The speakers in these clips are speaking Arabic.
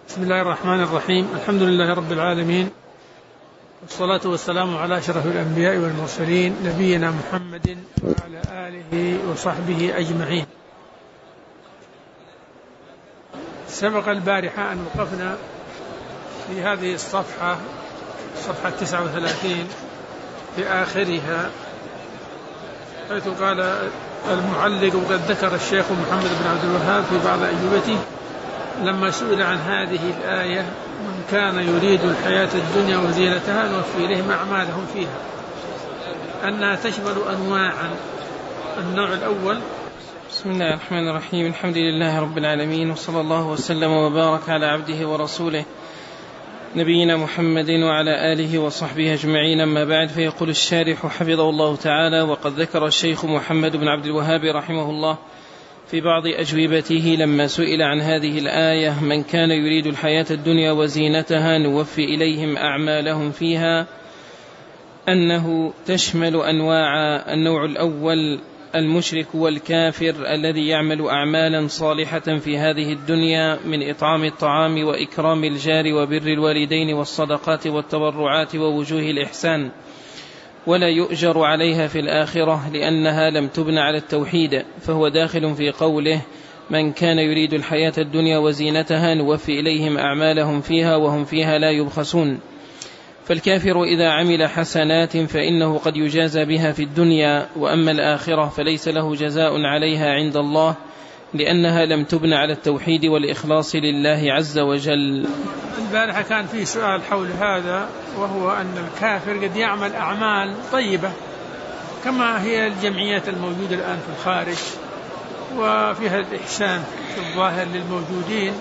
بسم الله الرحمن الرحيم. الحمد لله رب العالمين، والصلاة والسلام على أشرف الأنبياء والمرسلين نبينا محمد وعلى آله وصحبه أجمعين. سبق البارحة أن وقفنا في هذه الصفحة، صفحة 39 في آخرها، حيث قال المعلق: وقد ذكر الشيخ محمد بن عبد الوهاب في بعض أجوبته لما سئل عن هذه الآية: من كان يريد الحياة الدنيا وزينتها نوفي إليهم أعمالهم فيها، أنها تشمل أنواعا. النوع الأول: بسم الله الرحمن الرحيم، الحمد لله رب العالمين، وصلى الله وسلم وبارك على عبده ورسوله نبينا محمد وعلى آله وصحبه أجمعين، أما بعد. فيقول الشارح حفظه الله تعالى: وقد ذكر الشيخ محمد بن عبد الوهاب رحمه الله في بعض أجوبته لما سئل عن هذه الآية: من كان يريد الحياة الدنيا وزينتها نوفي إليهم أعمالهم فيها، أنه تشمل أنواع. النوع الأول: المشرك والكافر الذي يعمل أعمالا صالحة في هذه الدنيا من إطعام الطعام وإكرام الجار وبر الوالدين والصدقات والتبرعات ووجوه الإحسان، ولا يؤجر عليها في الآخرة لأنها لم تبن على التوحيد، فهو داخل في قوله: من كان يريد الحياة الدنيا وزينتها نوفي إليهم أعمالهم فيها وهم فيها لا يبخسون. فالكافر إذا عمل حسنات فإنه قد يجازى بها في الدنيا، وأما الآخرة فليس له جزاء عليها عند الله، لأنها لم تبن على التوحيد والإخلاص لله عز وجل. البارحة كان في سؤال حول هذا، وهو أن الكافر قد يعمل أعمال طيبة كما هي الجمعيات الموجودة الآن في الخارج، وفيها الإحسان في الظاهر للموجودين.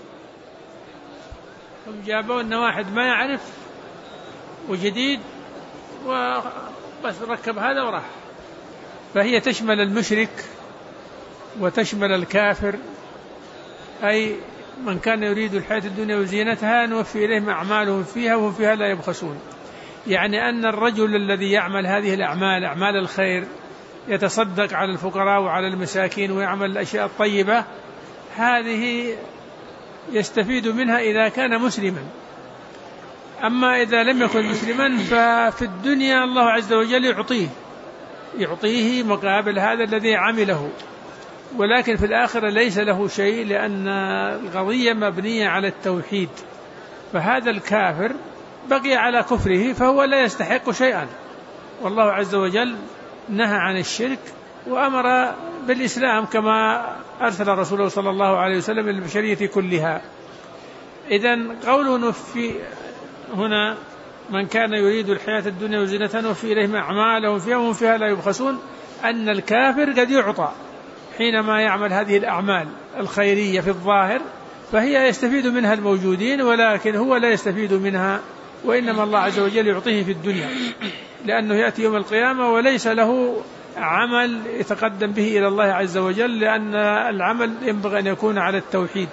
هم جابوا أن واحد ما يعرف وجديد وبس ركب هذا وراح، فهي تشمل المشرك وتشمل الكافر، أي من كان يريد الحياة الدنيا وزينتها نوفي إليهم أعمالهم فيها وهم فيها لا يبخسون. يعني أن الرجل الذي يعمل هذه الأعمال، أعمال الخير، يتصدق على الفقراء وعلى المساكين ويعمل الأشياء الطيبة، هذه يستفيد منها إذا كان مسلما. أما إذا لم يكن مسلما ففي الدنيا الله عز وجل يعطيه مقابل هذا الذي عمله، ولكن في الآخرة ليس له شيء، لأن القضية مبنية على التوحيد. فهذا الكافر بقي على كفره فهو لا يستحق شيئا، والله عز وجل نهى عن الشرك وأمر بالإسلام كما أرسل رسوله صلى الله عليه وسلم للبشرية كلها. إذن قوله نوفي هنا: من كان يريد الحياة الدنيا وزينتها نوفي إليهم أعمالهم فيها وهم فيها لا يبخسون، أن الكافر قد يعطى حينما يعمل هذه الأعمال الخيرية في الظاهر، فهي يستفيد منها الموجودين، ولكن هو لا يستفيد منها، وإنما الله عز وجل يعطيه في الدنيا، لأنه يأتي يوم القيامة وليس له عمل يتقدم به إلى الله عز وجل، لأن العمل ينبغي أن يكون على التوحيد.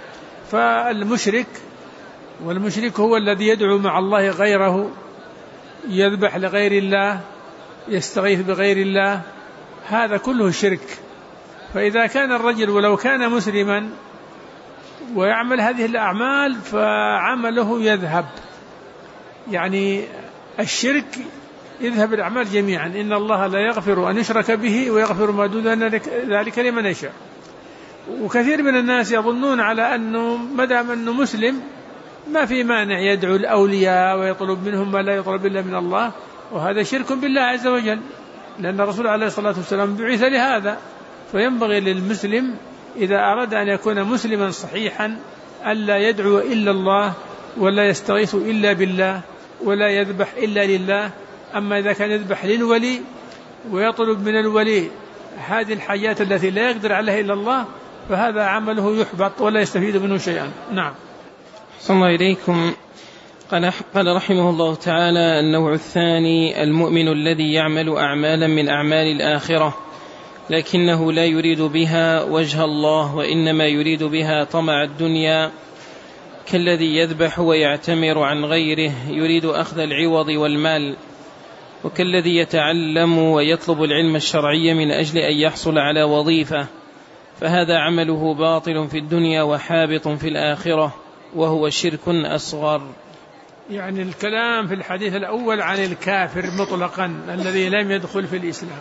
والمشرك هو الذي يدعو مع الله غيره، يذبح لغير الله، يستغيث بغير الله، هذا كله شرك. فإذا كان الرجل ولو كان مسلما ويعمل هذه الأعمال فعمله يذهب، يعني الشرك يذهب الأعمال جميعا. إن الله لا يغفر أن يشرك به ويغفر ما دون ذلك لمن يشاء. وكثير من الناس يظنون على أنه مدام أنه مسلم ما في مانع يدعو الأولياء ويطلب منهم ما لا يطلب إلا من الله، وهذا شرك بالله عز وجل، لأن الرسول عليه الصلاة والسلام بعث لهذا. فينبغي للمسلم إذا أراد أن يكون مسلما صحيحا ألا يدعو إلا الله، ولا يستغيث إلا بالله، ولا يذبح إلا لله. أما إذا كان يذبح للولي ويطلب من الولي هذه الحاجات التي لا يقدر عليها إلا الله، فهذا عمله يحبط ولا يستفيد منه شيئا. نعم. صلى الله إليكم. قال رحمه الله تعالى: النوع الثاني: المؤمن الذي يعمل أعمالا من أعمال الآخرة لكنه لا يريد بها وجه الله، وإنما يريد بها طمع الدنيا، كالذي يذبح ويعتمر عن غيره يريد أخذ العوض والمال، وكالذي يتعلم ويطلب العلم الشرعي من أجل أن يحصل على وظيفة، فهذا عمله باطل في الدنيا وحابط في الآخرة، وهو شرك أصغر. يعني الكلام في الحديث الأول عن الكافر مطلقا الذي لم يدخل في الإسلام،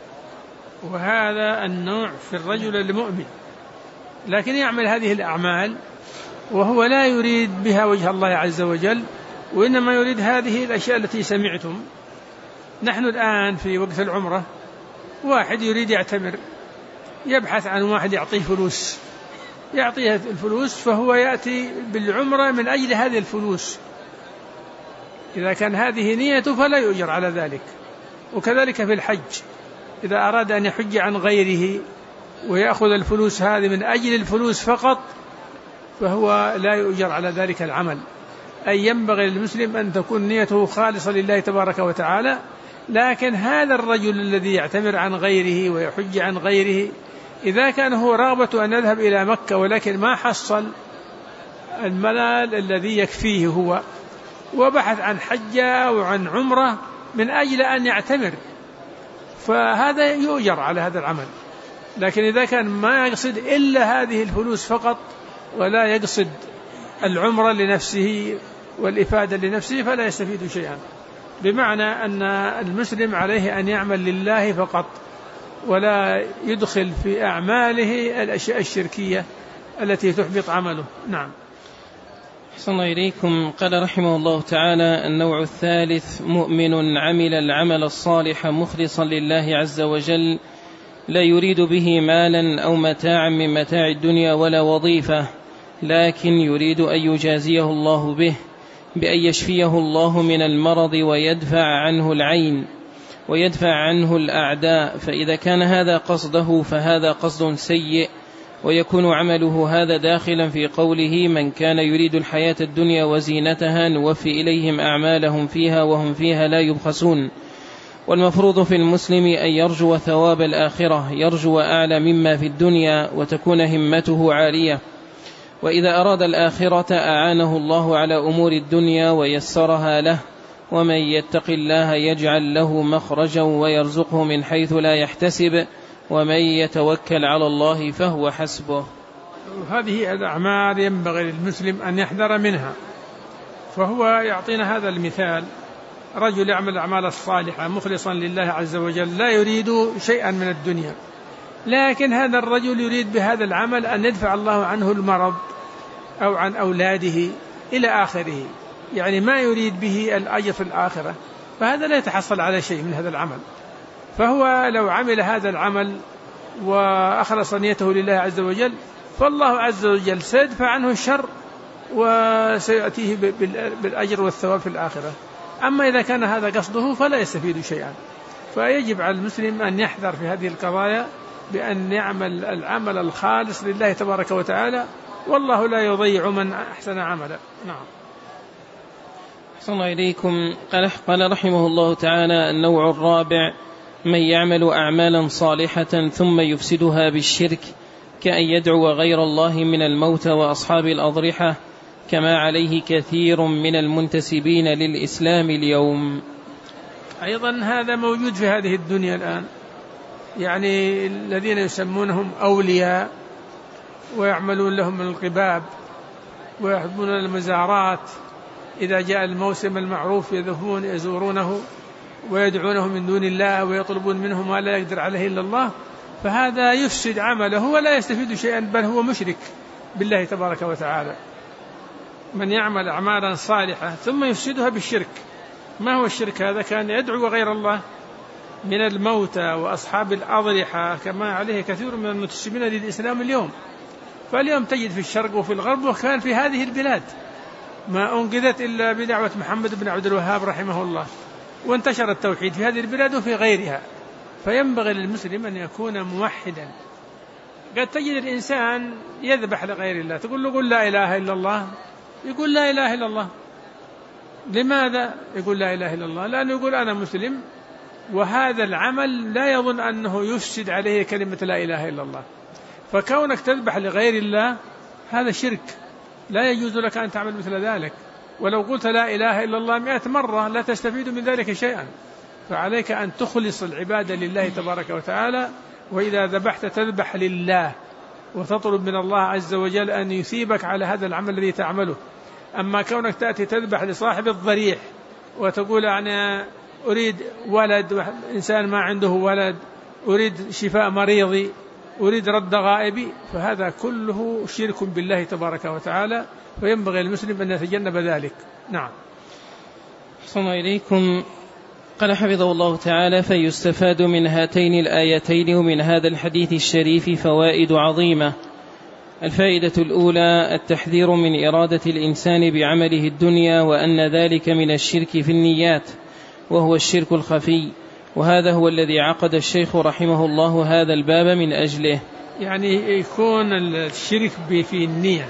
وهذا النوع في الرجل المؤمن لكن يعمل هذه الأعمال وهو لا يريد بها وجه الله عز وجل، وإنما يريد هذه الأشياء التي سمعتم. نحن الآن في وقت العمرة، واحد يريد يعتمر، يبحث عن واحد يعطيه فلوس، يعطيه الفلوس، فهو يأتي بالعمرة من أجل هذه الفلوس. إذا كان هذه نيته فلا يؤجر على ذلك. وكذلك في الحج، إذا أراد أن يحج عن غيره ويأخذ الفلوس هذه من أجل الفلوس فقط فهو لا يؤجر على ذلك العمل. أي ينبغي للمسلم أن تكون نيته خالصة لله تبارك وتعالى. لكن هذا الرجل الذي يعتمر عن غيره ويحج عن غيره، إذا كان هو رغبة أن يذهب إلى مكة ولكن ما حصل المال الذي يكفيه هو، وبحث عن حجة وعن عمرة من أجل أن يعتمر، فهذا يؤجر على هذا العمل. لكن إذا كان ما يقصد إلا هذه الفلوس فقط ولا يقصد العمرة لنفسه والإفادة لنفسه فلا يستفيد شيئا. بمعنى أن المسلم عليه أن يعمل لله فقط، ولا يدخل في أعماله الأشياء الشركية التي تحبط عمله. نعم. أحسن الله إليكم. قال رحمه الله تعالى: النوع الثالث: مؤمن عمل العمل الصالح مخلصا لله عز وجل، لا يريد به مالا أو متاعا من متاع الدنيا ولا وظيفة، لكن يريد أن يجازيه الله به، بأن يشفيه الله من المرض ويدفع عنه العين ويدفع عنه الأعداء. فإذا كان هذا قصده فهذا قصد سيء، ويكون عمله هذا داخلا في قوله: من كان يريد الحياة الدنيا وزينتها نوفي إليهم أعمالهم فيها وهم فيها لا يبخسون. والمفروض في المسلم أن يرجو ثواب الآخرة، يرجو أعلى مما في الدنيا، وتكون همته عالية. وإذا أراد الآخرة أعانه الله على أمور الدنيا ويسرها له. ومن يتق الله يجعل له مخرجا ويرزقه من حيث لا يحتسب، ومن يتوكل على الله فهو حسبه. هذه الأعمال ينبغي للمسلم أن يحذر منها. فهو يعطينا هذا المثال: رجل يعمل الأعمال الصالحة مخلصا لله عز وجل، لا يريد شيئا من الدنيا، لكن هذا الرجل يريد بهذا العمل أن يدفع الله عنه المرض أو عن أولاده إلى آخره، يعني ما يريد به الأجر في الآخرة، فهذا لا يتحصل على شيء من هذا العمل. فهو لو عمل هذا العمل وأخلص نيته لله عز وجل فالله عز وجل سيدفع عنه الشر وسيأتيه بالأجر والثواب في الآخرة. أما إذا كان هذا قصده فلا يستفيد شيئا. فيجب على المسلم أن يحذر في هذه القضايا بأن يعمل العمل الخالص لله تبارك وتعالى، والله لا يضيع من أحسن عملا. نعم. أحسن الله إليكم. قال رحمه الله تعالى: النوع الرابع: من يعمل أعمالا صالحة ثم يفسدها بالشرك، كأن يدعو غير الله من الموتى وأصحاب الأضرحة، كما عليه كثير من المنتسبين للإسلام اليوم. أيضا هذا موجود في هذه الدنيا الآن، يعني الذين يسمونهم أولياء ويعملون لهم من القباب ويحبون المزارات، إذا جاء الموسم المعروف يذهبون يزورونه ويدعونه من دون الله ويطلبون منه ما لا يقدر عليه إلا الله، فهذا يفسد عمله ولا يستفيد شيئا، بل هو مشرك بالله تبارك وتعالى. من يعمل أعمالا صالحة ثم يفسدها بالشرك. ما هو الشرك هذا؟ كان يدعو غير الله من الموتى وأصحاب الأضرحة، كما عليه كثير من المنتسبين للإسلام اليوم. فاليوم تجد في الشرق وفي الغرب، وكان في هذه البلاد ما أنقذت إلا بدعوة محمد بن عبد الوهاب رحمه الله، وانتشر التوحيد في هذه البلاد وفي غيرها. فينبغي للمسلم أن يكون موحدا. قد تجد الإنسان يذبح لغير الله، تقول له قل لا إله إلا الله، يقول لا إله إلا الله. لماذا يقول لا إله إلا الله؟ لأنه يقول أنا مسلم، وهذا العمل لا يظن أنه يفسد عليه كلمة لا إله إلا الله. فكونك تذبح لغير الله هذا شرك، لا يجوز لك أن تعمل مثل ذلك. ولو قلت لا إله إلا الله 100 مرة لا تستفيد من ذلك شيئا. فعليك أن تخلص العبادة لله تبارك وتعالى، وإذا ذبحت تذبح لله وتطلب من الله عز وجل أن يثيبك على هذا العمل الذي تعمله. أما كونك تأتي تذبح لصاحب الضريح وتقول أنا أريد ولد، إنسان ما عنده ولد، أريد شفاء مريضي، أريد رد غائبي، فهذا كله شرك بالله تبارك وتعالى، وينبغي المسلم أن يتجنب ذلك. نعم. أحسن إليكم. قال حفظه الله تعالى: فيستفاد من هاتين الآيتين ومن هذا الحديث الشريف فوائد عظيمة. الفائدة الأولى: التحذير من إرادة الإنسان بعمله الدنيا، وأن ذلك من الشرك في النيات، وهو الشرك الخفي، وهذا هو الذي عقد الشيخ رحمه الله هذا الباب من أجله. يعني يكون الشرك في النية،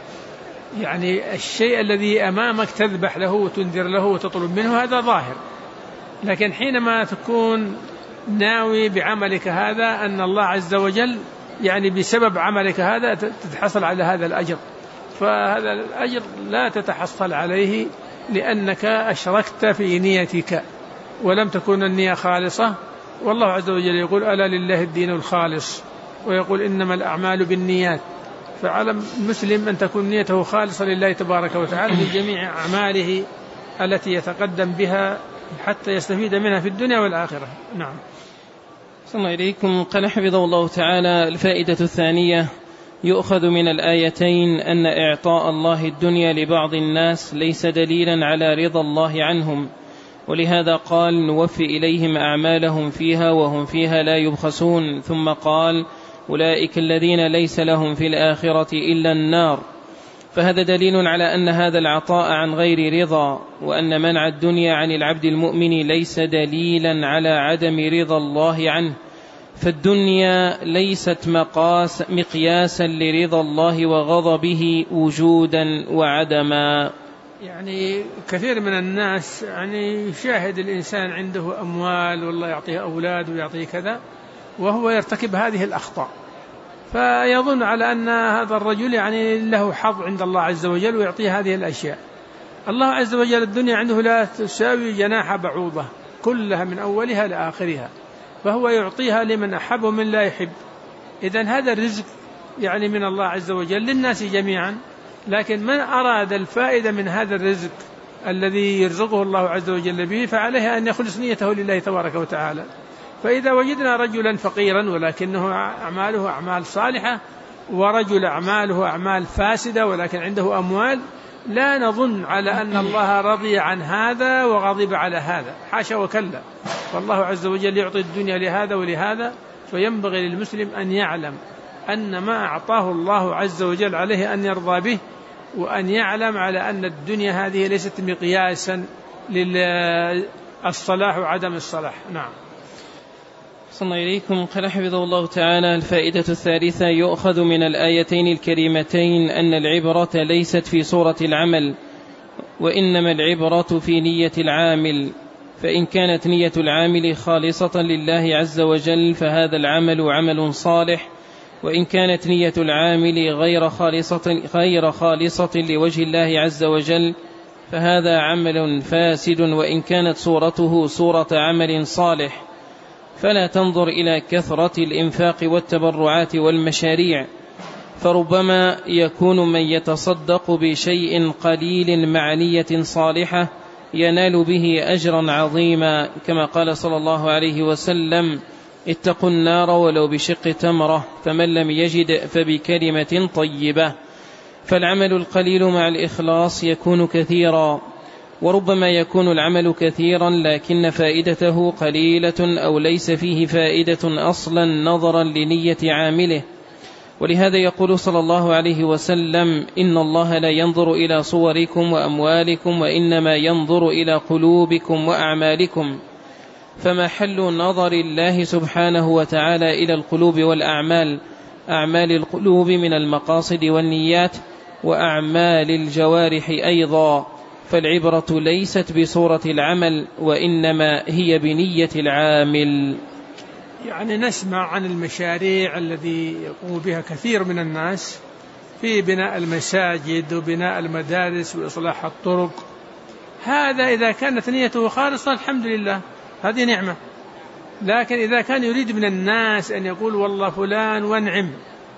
يعني الشيء الذي أمامك تذبح له وتنذر له وتطلب منه، هذا ظاهر، لكن حينما تكون ناوي بعملك هذا أن الله عز وجل يعني بسبب عملك هذا تتحصل على هذا الأجر، فهذا الأجر لا تتحصل عليه لأنك أشركت في نيتك ولم تكن النية خالصة. والله عز وجل يقول: ألا لله الدين الخالص، ويقول: إنما الأعمال بالنيات. فعلى المسلم أن تكون نيته خالصة لله تبارك وتعالى في جميع أعماله التي يتقدم بها حتى يستفيد منها في الدنيا والآخرة. نعم. صلى الله إليكم. قال حفظه الله تعالى: الفائدة الثانية: يؤخذ من الآيتين أن إعطاء الله الدنيا لبعض الناس ليس دليلا على رضا الله عنهم، ولهذا قال: نوفي إليهم أعمالهم فيها وهم فيها لا يبخسون. ثم قال: أولئك الذين ليس لهم في الآخرة إلا النار. فهذا دليل على أن هذا العطاء عن غير رضا، وأن منع الدنيا عن العبد المؤمن ليس دليلا على عدم رضا الله عنه، فالدنيا ليست مقياسا لرضا الله وغضبه وجودا وعدما. يعني كثير من الناس يعني يشاهد الإنسان عنده أموال والله يعطيه أولاد ويعطيه كذا، وهو يرتكب هذه الأخطاء، فيظن على أن هذا الرجل يعني له حظ عند الله عز وجل ويعطيه هذه الأشياء. الله عز وجل الدنيا عنده لا تساوي جناح بعوضة، كلها من أولها لآخرها، فهو يعطيها لمن أحب ومن لا يحب. إذن هذا الرزق يعني من الله عز وجل للناس جميعا، لكن من أراد الفائدة من هذا الرزق الذي يرزقه الله عز وجل به فعليه أن يخلص نيته لله تبارك وتعالى. فإذا وجدنا رجلا فقيرا ولكنه أعماله أعمال صالحة، ورجل أعماله أعمال فاسدة ولكن عنده أموال، لا نظن على أن الله رضي عن هذا وغضب على هذا، حاشا وكلا، فالله عز وجل يعطي الدنيا لهذا ولهذا. فينبغي للمسلم أن يعلم أن ما أعطاه الله عز وجل عليه أن يرضى به، وأن يعلم على أن الدنيا هذه ليست مقياسا للصلاح وعدم الصلاح. نعم. صلى إليكم. قال حفظه الله تعالى: الفائدة الثالثة: يؤخذ من الآيتين الكريمتين أن العبرة ليست في صورة العمل، وإنما العبرة في نية العامل، فإن كانت نية العامل خالصة لله عز وجل فهذا العمل عمل صالح، وإن كانت نية العامل غير خالصة لوجه الله عز وجل فهذا عمل فاسد، وإن كانت صورته صورة عمل صالح. فلا تنظر إلى كثرة الإنفاق والتبرعات والمشاريع، فربما يكون من يتصدق بشيء قليل مع نية صالحة ينال به أجرا عظيما، كما قال صلى الله عليه وسلم: اتقوا النار ولو بشق تمرة، فمن لم يجد فبكلمة طيبة. فالعمل القليل مع الإخلاص يكون كثيرا، وربما يكون العمل كثيرا لكن فائدته قليلة أو ليس فيه فائدة أصلا نظرا لنية عامله. ولهذا يقول صلى الله عليه وسلم: إن الله لا ينظر إلى صوركم وأموالكم، وإنما ينظر إلى قلوبكم وأعمالكم. فمحل نظر الله سبحانه وتعالى إلى القلوب والأعمال، أعمال القلوب من المقاصد والنيات، وأعمال الجوارح أيضا. فالعبرة ليست بصورة العمل، وإنما هي بنية العامل. يعني نسمع عن المشاريع الذي يقوم بها كثير من الناس في بناء المساجد وبناء المدارس وإصلاح الطرق، هذا إذا كانت نيته خالصة الحمد لله، هذه نعمة. لكن إذا كان يريد من الناس أن يقول والله فلان وانعم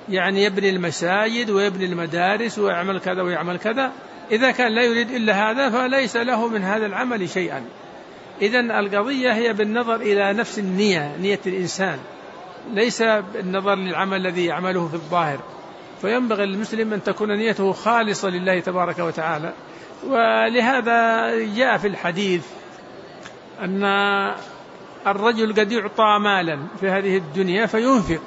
يعني يبني المساجد ويبني المدارس ويعمل كذا ويعمل كذا، إذا كان لا يريد إلا هذا فليس له من هذا العمل شيئا. إذن القضية هي بالنظر إلى نفس النية، نية الإنسان، ليس بالنظر للعمل الذي يعمله في الظاهر. فينبغي للمسلم أن تكون نيته خالصة لله تبارك وتعالى. ولهذا جاء في الحديث أن الرجل قد يعطى مالا في هذه الدنيا فينفق،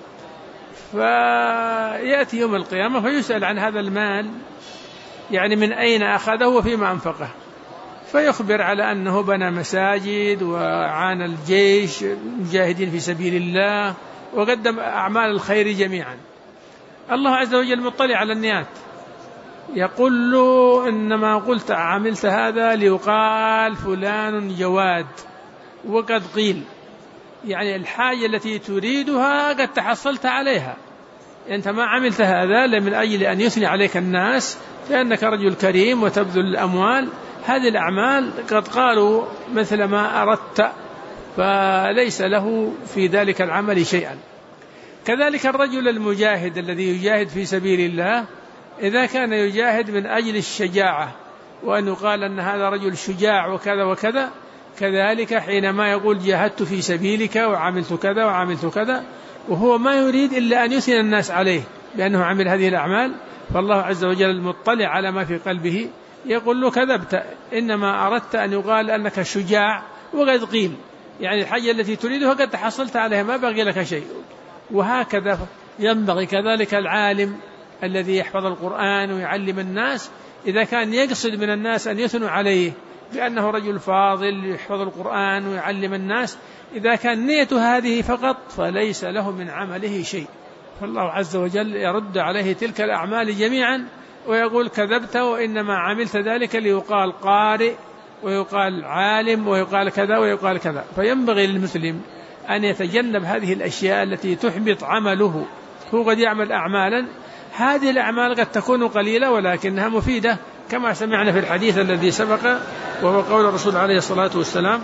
فيأتي يوم القيامة فيسأل عن هذا المال، يعني من أين أخذه وفيما أنفقه، فيخبر على أنه بنى مساجد وعان الجيش مجاهدين في سبيل الله وقدم أعمال الخير جميعا. الله عز وجل مطلع على النيات، يقول له إنما قلت عملت هذا ليقال فلان جواد، وقد قيل يعني الحاجة التي تريدها قد تحصلت عليها، أنت ما عملت هذا من أجل أن يثني عليك الناس لأنك رجل كريم وتبذل الأموال، هذه الأعمال قد قالوا مثل ما أردت، فليس له في ذلك العمل شيئا. كذلك الرجل المجاهد الذي يجاهد في سبيل الله، إذا كان يجاهد من أجل الشجاعة وأن يقال أن هذا رجل شجاع وكذا وكذا، كذلك حينما يقول جاهدت في سبيلك وعملت كذا وعملت كذا، وهو ما يريد إلا أن يثني الناس عليه بأنه عمل هذه الأعمال، فالله عز وجل مطلع على ما في قلبه، يقول له كذبت، إنما أردت أن يقال أنك شجاع وقد قيل، يعني الحاجة التي تريدها قد تحصلت عليها ما بقي لك شيء. وهكذا ينبغي كذلك العالم الذي يحفظ القرآن ويعلم الناس، إذا كان يقصد من الناس أن يثنوا عليه بأنه رجل فاضل يحفظ القرآن ويعلم الناس، إذا كان نيته هذه فقط فليس له من عمله شيء، فالله عز وجل يرد عليه تلك الأعمال جميعا ويقول كذبت، وإنما عملت ذلك ليقال قارئ ويقال عالم ويقال كذا ويقال كذا. فينبغي للمسلم أن يتجنب هذه الأشياء التي تحبط عمله. هو قد يعمل أعمالا، هذه الأعمال قد تكون قليلة ولكنها مفيدة، كما سمعنا في الحديث الذي سبق، وهو قول الرسول عليه الصلاة والسلام: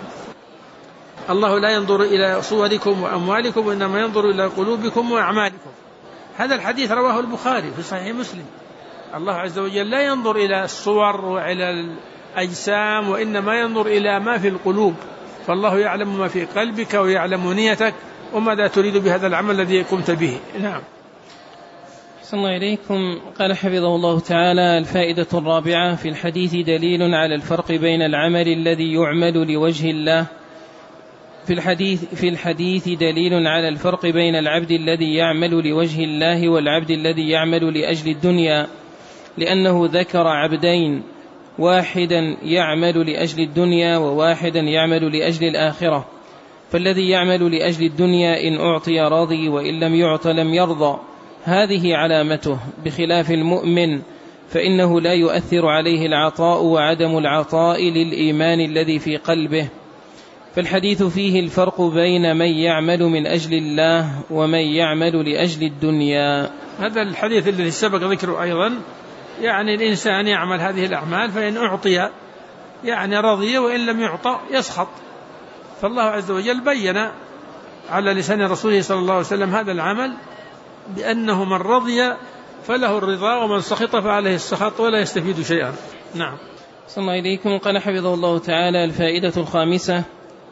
الله لا ينظر إلى صوركم وأموالكم وإنما ينظر إلى قلوبكم وأعمالكم. هذا الحديث رواه البخاري في صحيح مسلم. الله عز وجل لا ينظر إلى الصور وإلى الأجسام، وإنما ينظر إلى ما في القلوب، فالله يعلم ما في قلبك ويعلم نيتك وماذا تريد بهذا العمل الذي قمت به. نعم. صلى الله عليكم. قال حفظه الله تعالى: الفائدة الرابعة: في الحديث دليل على الفرق بين العمل الذي يعمل لوجه الله في الحديث دليل على الفرق بين العبد الذي يعمل لوجه الله والعبد الذي يعمل لأجل الدنيا، لأنه ذكر عبدين، واحدا يعمل لأجل الدنيا وواحدا يعمل لأجل الآخرة، فالذي يعمل لأجل الدنيا إن أعطي راضي وإن لم يعط لم يرضى، هذه علامته، بخلاف المؤمن فإنه لا يؤثر عليه العطاء وعدم العطاء للإيمان الذي في قلبه. فالحديث فيه الفرق بين من يعمل من أجل الله ومن يعمل لأجل الدنيا. هذا الحديث الذي سبق ذكره أيضا، يعني الإنسان يعمل هذه الأعمال فإن أعطي يعني رضي وإن لم يعطى يسخط، فالله عز وجل بين على لسان رسوله صلى الله عليه وسلم هذا العمل بأنه من رضي فله الرضا ومن سخط فعليه السخط ولا يستفيد شيئا. نعم. صلى الله عليكم. قال حفظه الله تعالى: الفائدة الخامسة: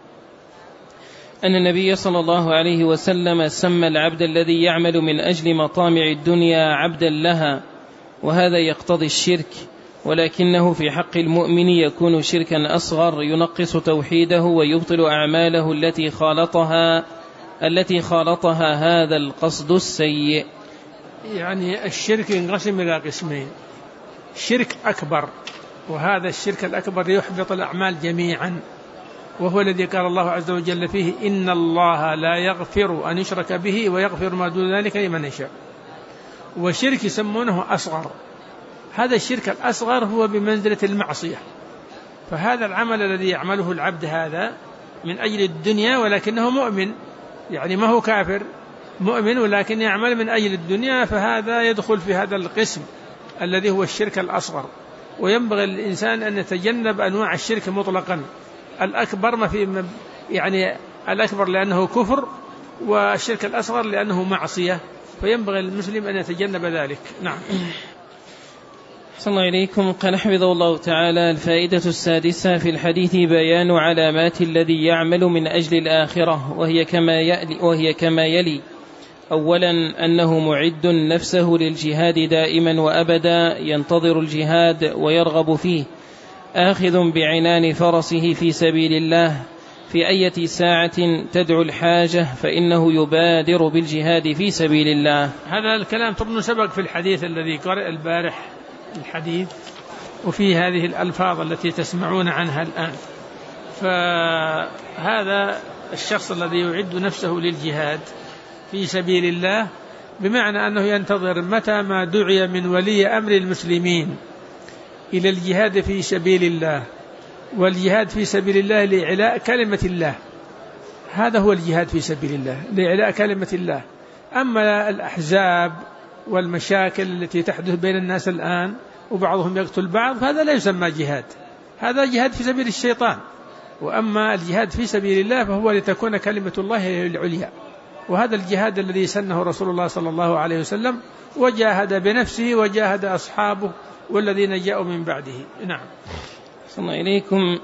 أن النبي صلى الله عليه وسلم سمى العبد الذي يعمل من أجل مطامع الدنيا عبدا لها، وهذا يقتضي الشرك، ولكنه في حق المؤمن يكون شركا أصغر ينقص توحيده ويبطل أعماله التي خالطها هذا القصد السيء. يعني الشرك ينقسم إلى قسمين: شرك أكبر، وهذا الشرك الأكبر يحبط الأعمال جميعا، وهو الذي قال الله عز وجل فيه: إن الله لا يغفر أن يشرك به ويغفر ما دون ذلك لمن يشاء. وشرك يسمونه أصغر، هذا الشرك الأصغر هو بمنزلة المعصية، فهذا العمل الذي يعمله العبد هذا من أجل الدنيا ولكنه مؤمن، يعني ما هو كافر، مؤمن ولكن يعمل من أجل الدنيا، فهذا يدخل في هذا القسم الذي هو الشرك الأصغر. وينبغي للإنسان أن يتجنب أنواع الشرك مطلقا. الأكبر ما في يعني الأكبر لأنه كفر، والشرك الأصغر لأنه معصية، فينبغي للمسلم أن يتجنب ذلك. نعم. صلى الله إليكم. قال حفظه الله تعالى: الفائدة السادسة في الحديث بيان علامات الذي يعمل من أجل الآخرة، وهي كما يلي: أولا أنه معد نفسه للجهاد دائما وأبدا، ينتظر الجهاد ويرغب فيه، آخذ بعنان فرسه في سبيل الله، في أية ساعة تدعو الحاجة فإنه يبادر بالجهاد في سبيل الله. هذا الكلام طبعا سبق في الحديث الذي قرأ البارح الحديث، وفي هذه الألفاظ التي تسمعون عنها الآن. فهذا الشخص الذي يعد نفسه للجهاد في سبيل الله بمعنى أنه ينتظر متى ما دعي من ولي أمر المسلمين إلى الجهاد في سبيل الله، والجهاد في سبيل الله لإعلاء كلمة الله، هذا هو الجهاد في سبيل الله لإعلاء كلمة الله. أما الأحزاب والمشاكل التي تحدث بين الناس الآن وبعضهم يقتل بعض، هذا لا يسمى جهاد، هذا جهاد في سبيل الشيطان. وأما الجهاد في سبيل الله فهو لتكون كلمة الله العليا، وهذا الجهاد الذي سنه رسول الله صلى الله عليه وسلم، وجاهد بنفسه وجاهد أصحابه والذين جاءوا من بعده. نعم. صلى الله إليكم.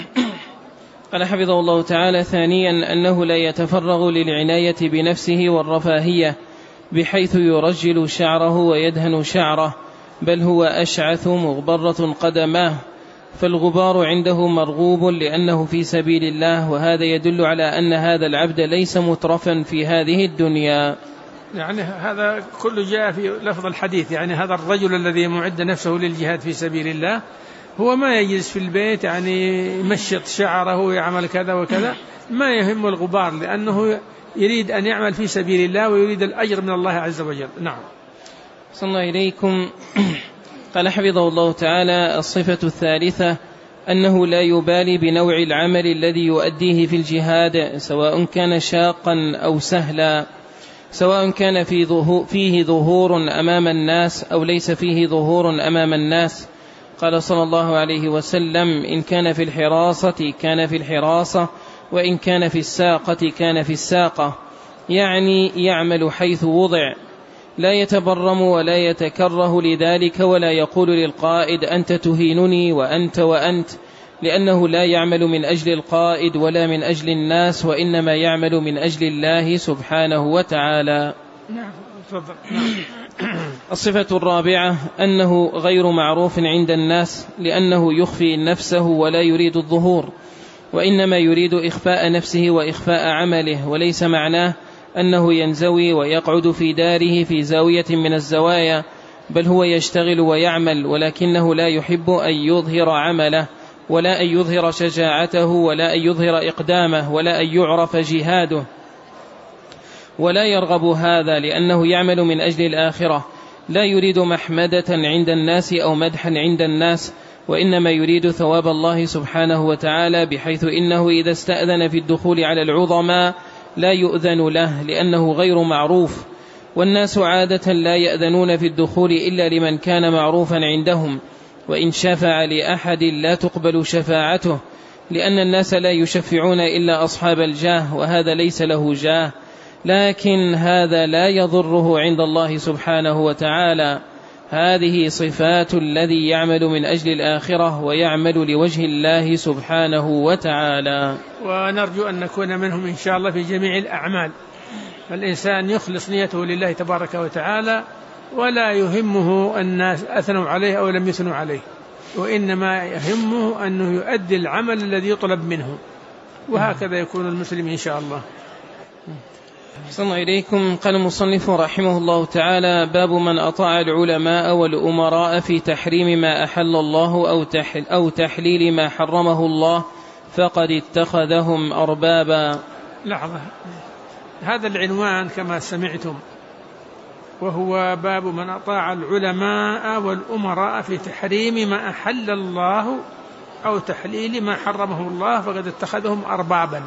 قال حفظه الله تعالى: ثانيا أنه لا يتفرغ للعناية بنفسه والرفاهية بحيث يرجل شعره ويدهن شعره، بل هو أشعث مغبرة قدماه، فالغبار عنده مرغوب لأنه في سبيل الله، وهذا يدل على أن هذا العبد ليس مترفا في هذه الدنيا. يعني هذا كله جاء في لفظ الحديث، يعني هذا الرجل الذي معد نفسه للجهاد في سبيل الله هو ما يجلس في البيت يعني يمشط شعره ويعمل كذا وكذا، ما يهم الغبار، لأنه يريد أن يعمل في سبيل الله ويريد الأجر من الله عز وجل. نعم. صلى الله إليكم. قال حفظه الله تعالى: الصفة الثالثة أنه لا يبالي بنوع العمل الذي يؤديه في الجهاد، سواء كان شاقا أو سهلا، سواء كان فيه ظهور أمام الناس أو ليس فيه ظهور أمام الناس. قال صلى الله عليه وسلم: إن كان في الحراسة كان في الحراسة، وإن كان في الساقة كان في الساقة، يعني يعمل حيث وضع، لا يتبرم ولا يتكره لذلك، ولا يقول للقائد أنت تهينني وأنت وأنت، لأنه لا يعمل من أجل القائد ولا من أجل الناس، وإنما يعمل من أجل الله سبحانه وتعالى. نعم. تفضل. الصفة الرابعة أنه غير معروف عند الناس، لأنه يخفي نفسه ولا يريد الظهور، وإنما يريد إخفاء نفسه وإخفاء عمله، وليس معناه أنه ينزوي ويقعد في داره في زاوية من الزوايا، بل هو يشتغل ويعمل، ولكنه لا يحب أن يظهر عمله، ولا أن يظهر شجاعته، ولا أن يظهر إقدامه، ولا أن يعرف جهاده، ولا يرغب هذا، لأنه يعمل من أجل الآخرة، لا يريد محمدة عند الناس أو مدحا عند الناس، وإنما يريد ثواب الله سبحانه وتعالى، بحيث إنه إذا استأذن في الدخول على العظماء لا يؤذن له لأنه غير معروف، والناس عادة لا يأذنون في الدخول إلا لمن كان معروفا عندهم، وإن شفع لأحد لا تقبل شفاعته، لأن الناس لا يشفعون إلا أصحاب الجاه، وهذا ليس له جاه، لكن هذا لا يضره عند الله سبحانه وتعالى. هذه صفات الذي يعمل من أجل الآخرة ويعمل لوجه الله سبحانه وتعالى. ونرجو أن نكون منهم إن شاء الله في جميع الأعمال، فالإنسان يخلص نيته لله تبارك وتعالى، ولا يهمه الناس أثنوا عليه أو لم يثنوا عليه، وإنما يهمه أنه يؤدي العمل الذي يطلب منه، وهكذا يكون المسلم إن شاء الله. صلى الله إليكم. قال المصنف رحمه الله تعالى: باب من أطاع العلماء والأمراء في تحريم ما أحل الله أو تحليل ما حرمه الله فقد اتخذهم أربابا. لحظة، هذا العنوان كما سمعتم، وهو باب من أطاع العلماء والأمراء في تحريم ما أحل الله أو تحليل ما حرمه الله فقد اتخذهم أربابا،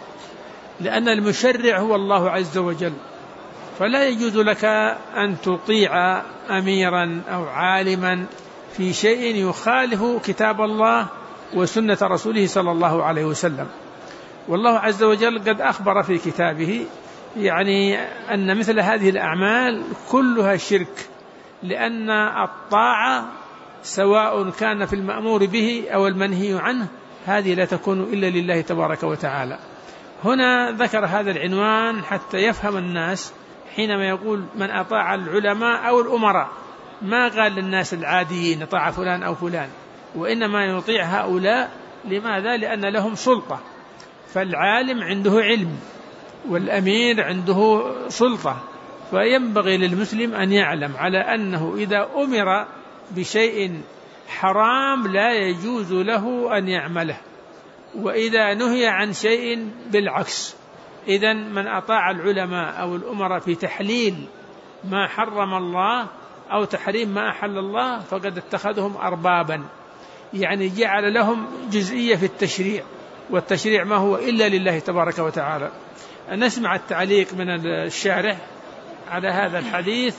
لأن المشرع هو الله عز وجل، فلا يجوز لك أن تطيع أميرا أو عالما في شيء يخالف كتاب الله وسنة رسوله صلى الله عليه وسلم. والله عز وجل قد أخبر في كتابه يعني أن مثل هذه الأعمال كلها شرك، لأن الطاعة سواء كان في المأمور به أو المنهي عنه هذه لا تكون إلا لله تبارك وتعالى. هنا ذكر هذا العنوان حتى يفهم الناس حينما يقول من أطاع العلماء أو الأمراء، ما قال للناس العاديين طاع فلان أو فلان، وإنما يطيع هؤلاء. لماذا؟ لأن لهم سلطة، فالعالم عنده علم والأمير عنده سلطة، فينبغي للمسلم أن يعلم على أنه إذا أمر بشيء حرام لا يجوز له أن يعمله، وإذا نهي عن شيء بالعكس. إذن من أطاع العلماء أو الأمراء في تحليل ما حرم الله أو تحريم ما أحل الله فقد اتخذهم أربابا، يعني جعل لهم جزئية في التشريع، والتشريع ما هو إلا لله تبارك وتعالى. نسمع التعليق من الشارح على هذا الحديث،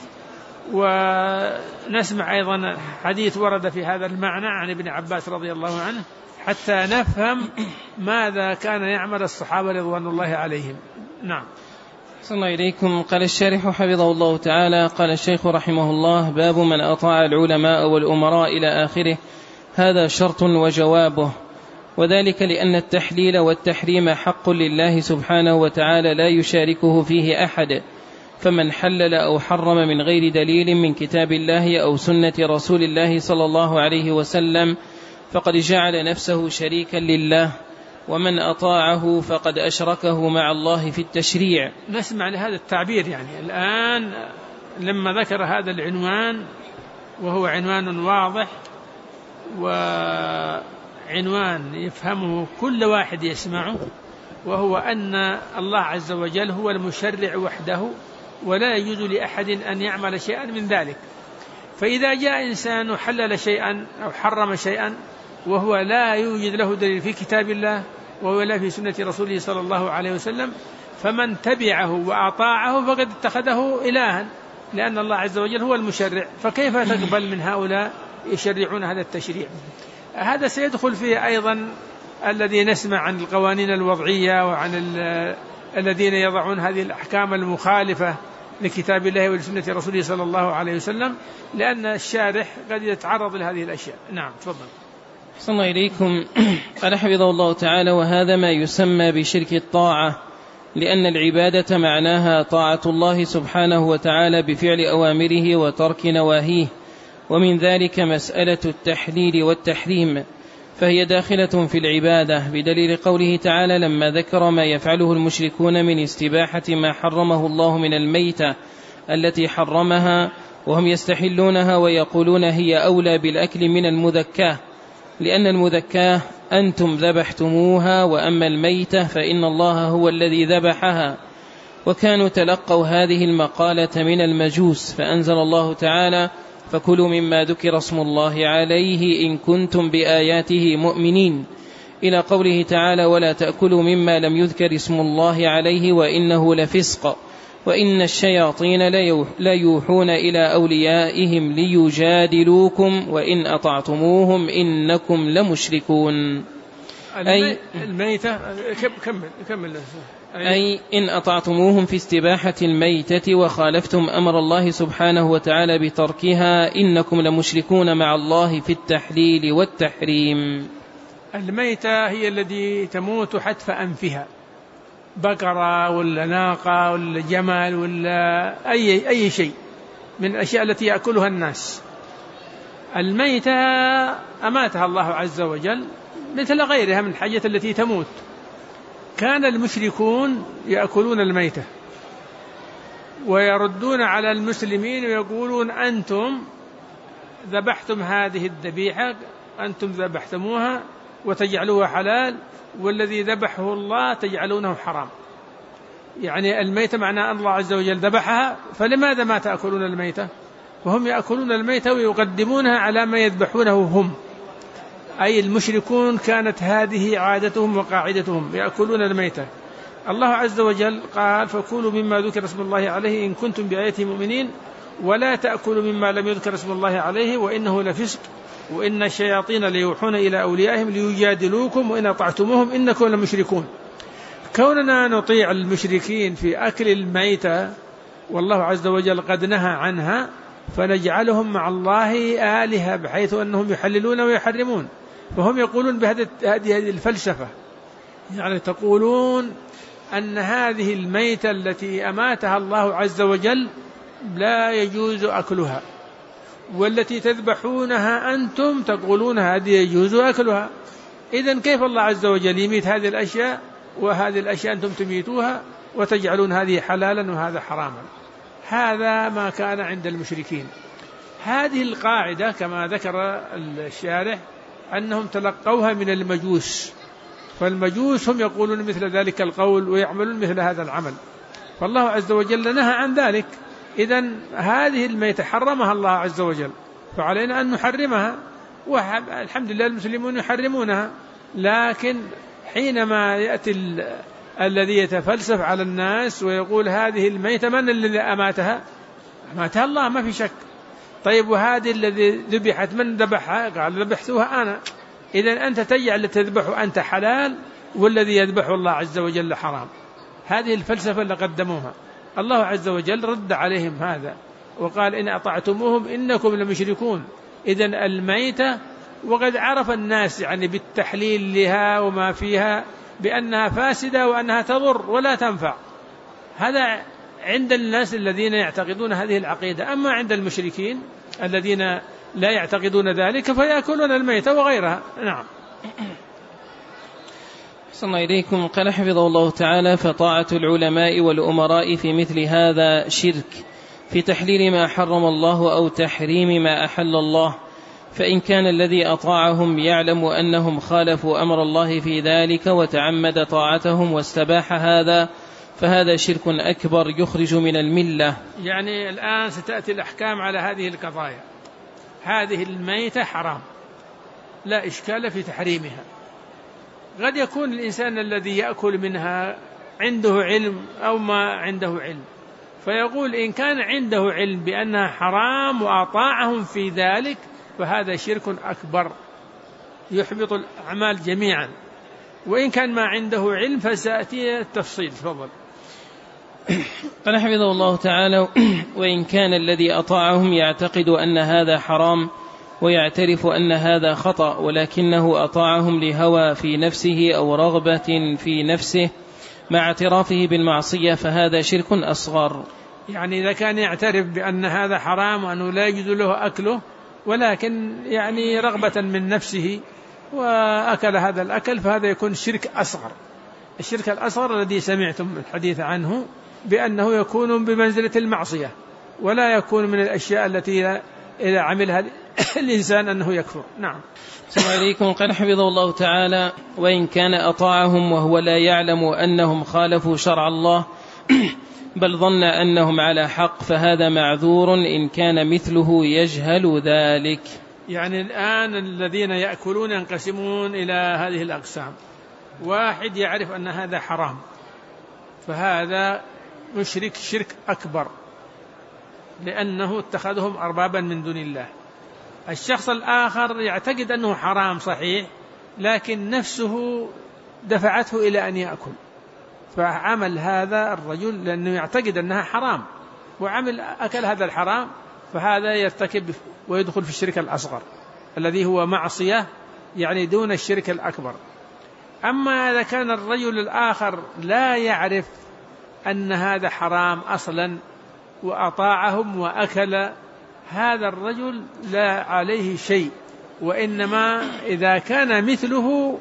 ونسمع أيضا حديث ورد في هذا المعنى عن ابن عباس رضي الله عنه حتى نفهم ماذا كان يعمل الصحابة رضوان الله عليهم. نعم. صلى الله إليكم. قال الشارح حفظه الله تعالى: قال الشيخ رحمه الله: باب من أطاع العلماء والأمراء إلى آخره. هذا شرط وجوابه، وذلك لأن التحليل والتحريم حق لله سبحانه وتعالى لا يشاركه فيه أحد، فمن حلل أو حرم من غير دليل من كتاب الله أو سنة رسول الله صلى الله عليه وسلم فقد جعل نفسه شريكا لله، ومن أطاعه فقد أشركه مع الله في التشريع. نسمع لهذا التعبير. يعني الآن لما ذكر هذا العنوان، وهو عنوان واضح وعنوان يفهمه كل واحد يسمعه، وهو أن الله عز وجل هو المشرع وحده، ولا يجوز لأحد أن يعمل شيئا من ذلك. فإذا جاء إنسان حلل شيئا أو حرم شيئا وهو لا يوجد له دليل في كتاب الله ولا في سنة رسوله صلى الله عليه وسلم، فمن تبعه وأطاعه فقد اتخذه إلها، لأن الله عز وجل هو المشرع، فكيف تقبل من هؤلاء يشرعون هذا التشريع؟ هذا سيدخل فيه أيضا الذي نسمع عن القوانين الوضعية وعن الذين يضعون هذه الأحكام المخالفة لكتاب الله ولسنة رسوله صلى الله عليه وسلم، لأن الشارح قد يتعرض لهذه الأشياء. نعم، تفضل. صلى الله إليكم. قال حفظه الله تعالى: وهذا ما يسمى بشرك الطاعة، لأن العبادة معناها طاعة الله سبحانه وتعالى بفعل أوامره وترك نواهيه، ومن ذلك مسألة التحليل والتحريم، فهي داخلة في العبادة، بدليل قوله تعالى لما ذكر ما يفعله المشركون من استباحة ما حرمه الله من الميتة التي حرمها، وهم يستحلونها ويقولون هي أولى بالأكل من المذكاة، لأن المذكاة أنتم ذبحتموها، وأما الميتة فإن الله هو الذي ذبحها. وكانوا تلقوا هذه المقالة من المجوس، فأنزل الله تعالى: فكلوا مما ذكر اسم الله عليه إن كنتم بآياته مؤمنين، إلى قوله تعالى: ولا تأكلوا مما لم يذكر اسم الله عليه وإنه لفسق، وإن الشياطين لا يوحون إلى أوليائهم ليجادلوكم وإن أطعتموهم إنكم لمشركون. الميتة كمل. أي إن أطعتموهم في استباحة الميتة وخالفتم أمر الله سبحانه وتعالى بتركها إنكم لمشركون مع الله في التحليل والتحريم. الميتة هي الذي تموت حتف أنفها، بقرة ولا ناقة ولا جمل ولا أي شيء من الأشياء التي يأكلها الناس. الميتة أماتها الله عز وجل مثل غيرها من الحاجات التي تموت. كان المشركون يأكلون الميتة ويردون على المسلمين ويقولون أنتم ذبحتم هذه الذبيحة، أنتم ذبحتموها وتجعلوها حلال، والذي ذبحه الله تجعلونه حرام. يعني الميتة معناه أن الله عز وجل ذبحها، فلماذا ما تأكلون الميتة؟ وهم يأكلون الميتة ويقدمونها على ما يذبحونه هم، أي المشركون كانت هذه عادتهم وقاعدتهم، يأكلون الميتة. الله عز وجل قال: فكلوا مما ذكر اسم الله عليه إن كنتم بآياته مؤمنين ولا تأكلوا مما لم يذكر اسم الله عليه وإنه لفسق وإن الشياطين ليوحون إلى أوليائهم ليجادلوكم وإن أطعتموهم إنكم لمشركون. فكوننا نطيع المشركين في أكل الميتة والله عز وجل قد نهى عنها، فنجعلهم مع الله آلهة بحيث أنهم يحللون ويحرمون. فهم يقولون بهذه الفلسفة، يعني تقولون أن هذه الميتة التي أماتها الله عز وجل لا يجوز أكلها، والتي تذبحونها أنتم تقولون هذه يجوز أكلها. إذن كيف الله عز وجل يميت هذه الأشياء وهذه الأشياء أنتم تميتوها وتجعلون هذه حلالا وهذا حراما؟ هذا ما كان عند المشركين. هذه القاعدة كما ذكر الشارح أنهم تلقوها من المجوس، فالمجوس هم يقولون مثل ذلك القول ويعملون مثل هذا العمل، فالله عز وجل نهى عن ذلك. إذن هذه الميتة حرمها الله عز وجل، فعلينا أن نحرمها، والحمد لله المسلمون يحرمونها. لكن حينما يأتي الذي يتفلسف على الناس ويقول هذه الميتة من الذي أماتها؟ أماتها الله ما في شك. طيب وهذه الذي ذبحت من ذبحها؟ قال ذبحتها أنا. إذن أنت تجعل تذبح أنت حلال والذي يذبحه الله عز وجل حرام. هذه الفلسفة اللي قدموها. الله عز وجل رد عليهم هذا وقال إن أطعتموهم إنكم لمشركون. إذن الميتة، وقد عرف الناس يعني بالتحليل لها وما فيها بأنها فاسدة وأنها تضر ولا تنفع، هذا عند الناس الذين يعتقدون هذه العقيدة. أما عند المشركين الذين لا يعتقدون ذلك فيأكلون الميتة وغيرها. نعم. صلى الله إليكم. قال حفظه الله تعالى: فطاعة العلماء والأمراء في مثل هذا شرك في تحليل ما حرم الله أو تحريم ما أحل الله، فإن كان الذي أطاعهم يعلم أنهم خالفوا أمر الله في ذلك وتعمد طاعتهم واستباح هذا فهذا شرك أكبر يخرج من الملة. يعني الآن ستأتي الأحكام على هذه القضايا. هذه الميتة حرام لا إشكال في تحريمها. قد يكون الإنسان الذي يأكل منها عنده علم أو ما عنده علم، فيقول إن كان عنده علم بأنها حرام وأطاعهم في ذلك فهذا شرك أكبر يحبط الأعمال جميعا. وإن كان ما عنده علم فسأتي التفصيل. تفضل. قال حفظه الله تعالى: وإن كان الذي أطاعهم يعتقد أن هذا حرام ويعترف أن هذا خطأ ولكنه أطاعهم لهوى في نفسه أو رغبة في نفسه مع اعترافه بالمعصية فهذا شرك أصغر. يعني إذا كان يعترف بأن هذا حرام وأنه لا يجوز له أكله، ولكن يعني رغبة من نفسه وأكل هذا الأكل، فهذا يكون شرك أصغر. الشرك الأصغر الذي سمعتم الحديث عنه بأنه يكون بمنزلة المعصية ولا يكون من الأشياء التي إذا عملها الإنسان أنه يكفر. نعم. السلام عليكم. قال حفظه الله تعالى: وإن كان أطاعهم وهو لا يعلم أنهم خالفوا شرع الله بل ظن أنهم على حق فهذا معذور إن كان مثله يجهل ذلك. يعني الآن الذين يأكلون ينقسمون إلى هذه الأقسام. واحد يعرف أن هذا حرام فهذا مشرك شرك أكبر لأنه اتخذهم أربابا من دون الله. الشخص الآخر يعتقد أنه حرام صحيح لكن نفسه دفعته إلى أن يأكل، فعمل هذا الرجل لأنه يعتقد أنها حرام وعمل أكل هذا الحرام، فهذا يرتكب ويدخل في الشرك الأصغر الذي هو معصية يعني دون الشرك الأكبر. أما إذا كان الرجل الآخر لا يعرف أن هذا حرام أصلا وأطاعهم وأكل، هذا الرجل لا عليه شيء. وإنما إذا كان مثله،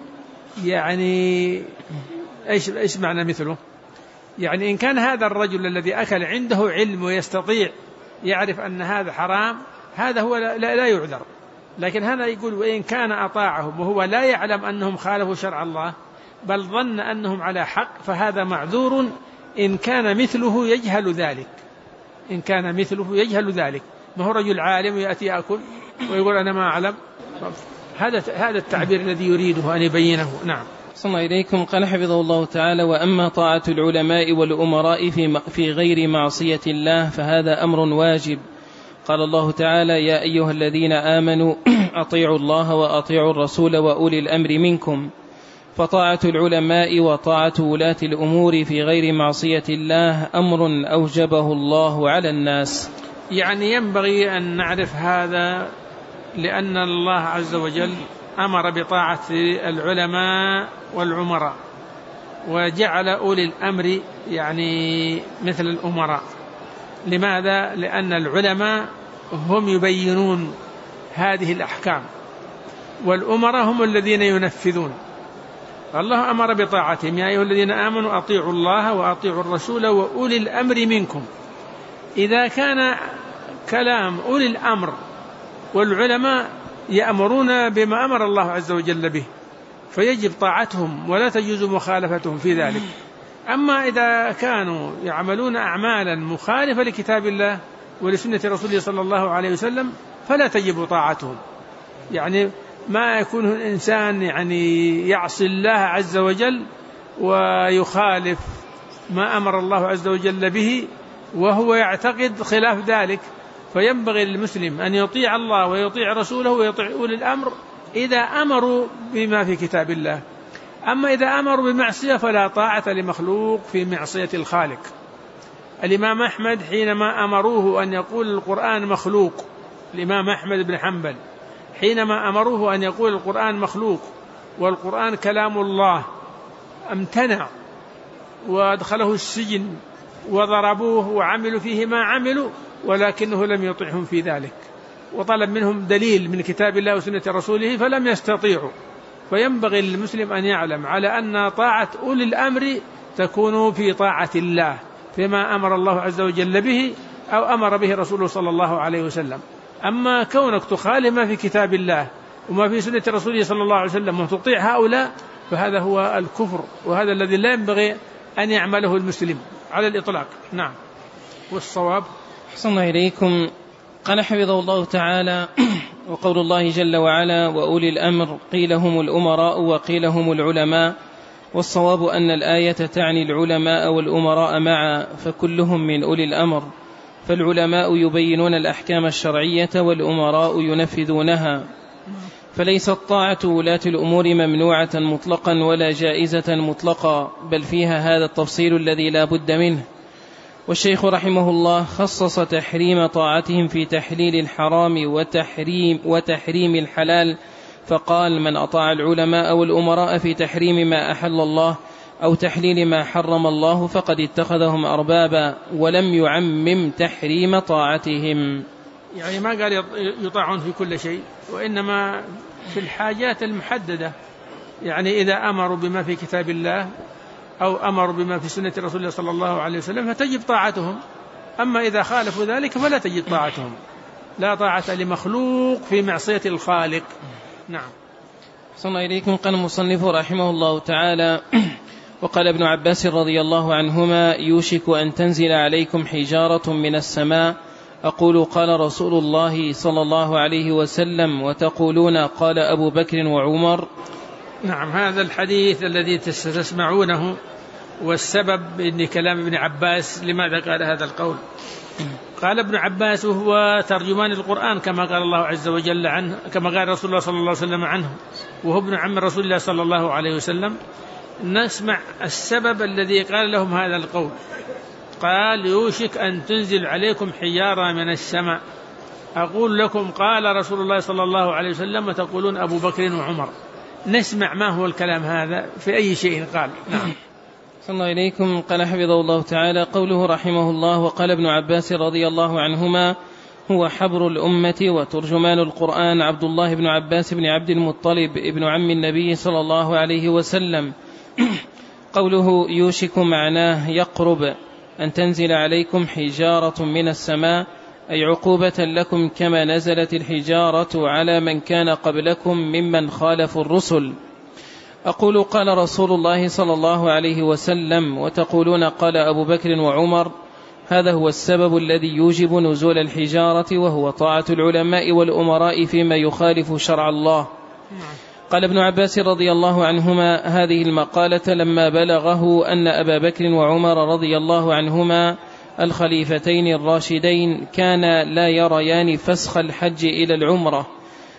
يعني إيش معنى مثله؟ يعني إن كان هذا الرجل الذي أكل عنده علم ويستطيع يعرف أن هذا حرام، هذا هو لا يعذر. لكن هذا يقول وإن كان أطاعهم وهو لا يعلم أنهم خالفوا شرع الله بل ظن أنهم على حق فهذا معذور إن كان مثله يجهل ذلك. إن كان مثله يجهل ذلك، ما هو رجل عالم ويأتي يأكل ويقول أنا ما أعلم. هذا التعبير الذي يريده أن يبينه. نعم. صلى الله إليكم. قال حفظه الله تعالى: وأما طاعة العلماء والأمراء في غير معصية الله فهذا أمر واجب. قال الله تعالى: يا أيها الذين آمنوا أطيعوا الله وأطيعوا الرسول وأولي الأمر منكم. فطاعة العلماء وطاعة ولاة الأمور في غير معصية الله أمر أوجبه الله على الناس. يعني ينبغي أن نعرف هذا، لأن الله عز وجل أمر بطاعة العلماء والعمراء، وجعل أولي الأمر يعني مثل الأمراء. لماذا؟ لأن العلماء هم يبينون هذه الأحكام، والأمراء هم الذين ينفذون. الله أمر بطاعتهم: يا أيها الذين آمنوا أطيعوا الله وأطيعوا الرسول وأولي الأمر منكم. إذا كان كلام أولي الأمر والعلماء يأمرون بما أمر الله عز وجل به، فيجب طاعتهم ولا تجوز مخالفتهم في ذلك. أما إذا كانوا يعملون أعمالا مخالفة لكتاب الله ولسنة رسوله صلى الله عليه وسلم فلا تجب طاعتهم. يعني ما يكون الإنسان يعني يعصي الله عز وجل ويخالف ما أمر الله عز وجل به وهو يعتقد خلاف ذلك، فينبغي للمسلم أن يطيع الله ويطيع رسوله ويطيع أولي الأمر إذا أمروا بما في كتاب الله. أما إذا أمروا بمعصية فلا طاعة لمخلوق في معصية الخالق. الإمام أحمد حينما أمروه أن يقول القرآن مخلوق، الإمام أحمد بن حنبل حينما أمروه أن يقول القرآن مخلوق والقرآن كلام الله امتنع، وادخله السجن وضربوه وعملوا فيه ما عملوا، ولكنه لم يطعهم في ذلك، وطلب منهم دليل من كتاب الله وسنة رسوله فلم يستطيعوا. فينبغي للمسلم أن يعلم على أن طاعة أولي الأمر تكون في طاعة الله فيما أمر الله عز وجل به أو أمر به رسوله صلى الله عليه وسلم. أما كونك تخالف ما في كتاب الله وما في سنة رسوله صلى الله عليه وسلم وتطيع هؤلاء فهذا هو الكفر، وهذا الذي لا ينبغي أن يعمله المسلم على الإطلاق. نعم. والصواب أحسن إليكم. قال حفظه الله تعالى: وقول الله جل وعلا: وأولي الأمر قيل هم الأمراء وقيل هم العلماء. والصواب أن الآية تعني العلماء والأمراء معا، فكلهم من أولي الأمر، فالعلماء يبينون الأحكام الشرعية والأمراء ينفذونها، فليست طاعة ولاة الأمور ممنوعة مطلقا ولا جائزة مطلقا، بل فيها هذا التفصيل الذي لا بد منه. والشيخ رحمه الله خصص تحريم طاعتهم في تحليل الحرام وتحريم الحلال، فقال: من أطاع العلماء والأمراء في تحريم ما أحل الله أو تحليل ما حرم الله فقد اتخذهم أربابا، ولم يعمم تحريم طاعتهم. يعني ما قال يطاعون في كل شيء، وإنما في الحاجات المحددة. يعني إذا أمروا بما في كتاب الله أو أمروا بما في سنة رسول الله صلى الله عليه وسلم فتجب طاعتهم. أما إذا خالفوا ذلك فلا تجب طاعتهم. لا طاعة لمخلوق في معصية الخالق. نعم. أحسن إليكم. قال المصنف رحمه الله تعالى: وقال ابن عباس رضي الله عنهما: يوشك أن تنزل عليكم حجارة من السماء، أقول قال رسول الله صلى الله عليه وسلم، وتقولون قال أبو بكر وعمر. نعم. هذا الحديث الذي تسمعونه والسبب إن كلام ابن عباس. لماذا قال هذا القول؟ قال ابن عباس وهو ترجمان القرآن كما قال الله عز وجل عنه، كما قال رسول الله صلى الله عليه وسلم عنه، وهو ابن عم رسول الله صلى الله عليه وسلم. نسمع السبب الذي قال لهم هذا القول. قال: يوشك أن تنزل عليكم حجارة من السماء، أقول لكم قال رسول الله صلى الله عليه وسلم، وتقولون أبو بكر وعمر. نسمع ما هو الكلام هذا في أي شيء قال. نعم. صلى الله إليكم. قال حفظه الله تعالى: قوله رحمه الله: وقال ابن عباس رضي الله عنهما هو حبر الأمة وترجمان القرآن عبد الله بن عباس بن عبد المطلب ابن عم النبي صلى الله عليه وسلم. قوله يوشك معناه يقرب أن تنزل عليكم حجارة من السماء، أي عقوبة لكم كما نزلت الحجارة على من كان قبلكم ممن خالفوا الرسل. أقول قال رسول الله صلى الله عليه وسلم، وتقولون قال أبو بكر وعمر. هذا هو السبب الذي يوجب نزول الحجارة، وهو طاعة العلماء والأمراء فيما يخالف شرع الله. قال ابن عباس رضي الله عنهما: هذه المقالة لما بلغه أن أبا بكر وعمر رضي الله عنهما الخليفتين الراشدين كانا لا يريان فسخ الحج إلى العمرة،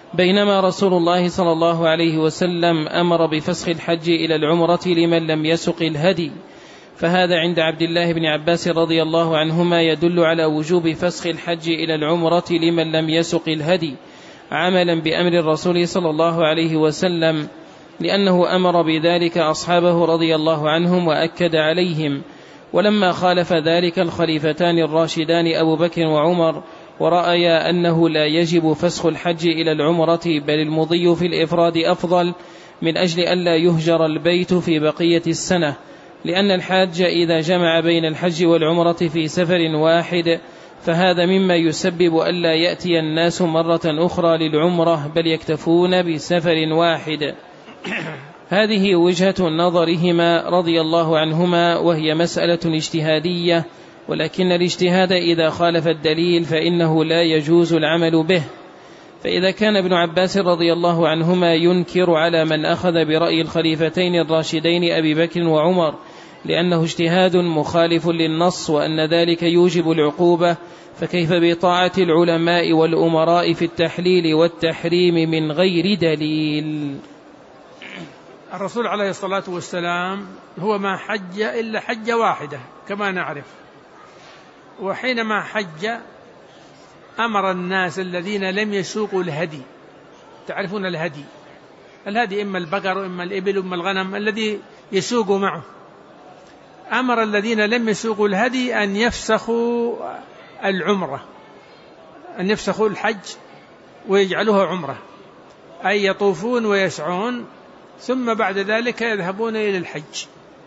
بينما رسول الله صلى الله عليه وسلم أمر بفسخ الحج إلى العمرة لمن لم يسق الهدي، فهذا عند عبد الله بن عباس رضي الله عنهما يدل على وجوب فسخ الحج إلى العمرة لمن لم يسق الهدي عملا بأمر الرسول صلى الله عليه وسلم، لأنه أمر بذلك أصحابه رضي الله عنهم وأكد عليهم. ولما خالف ذلك الخليفتان الراشدان أبو بكر وعمر ورأيا أنه لا يجب فسخ الحج إلى العمرة بل المضي في الإفراد أفضل من أجل ألا يهجر البيت في بقية السنة، لأن الحاج إذا جمع بين الحج والعمرة في سفر واحد فهذا مما يسبب ألا يأتي الناس مرة أخرى للعمرة بل يكتفون بسفر واحد. هذه وجهة نظرهما رضي الله عنهما، وهي مسألة اجتهادية، ولكن الاجتهاد إذا خالف الدليل فإنه لا يجوز العمل به. فإذا كان ابن عباس رضي الله عنهما ينكر على من أخذ برأي الخليفتين الراشدين أبي بكر وعمر لأنه اجتهاد مخالف للنص وأن ذلك يوجب العقوبة، فكيف بطاعة العلماء والأمراء في التحليل والتحريم من غير دليل؟ الرسول عليه الصلاة والسلام هو ما حج إلا حجة واحدة كما نعرف، وحينما حج أمر الناس الذين لم يسوقوا الهدي، تعرفون الهدي إما البقر وإما الإبل وإما الغنم الذي يسوق معه، أمر الذين لم يسوقوا الهدي أن يفسخوا العمرة، أن يفسخوا الحج ويجعلوها عمرة، أي يطوفون ويسعون ثم بعد ذلك يذهبون إلى الحج.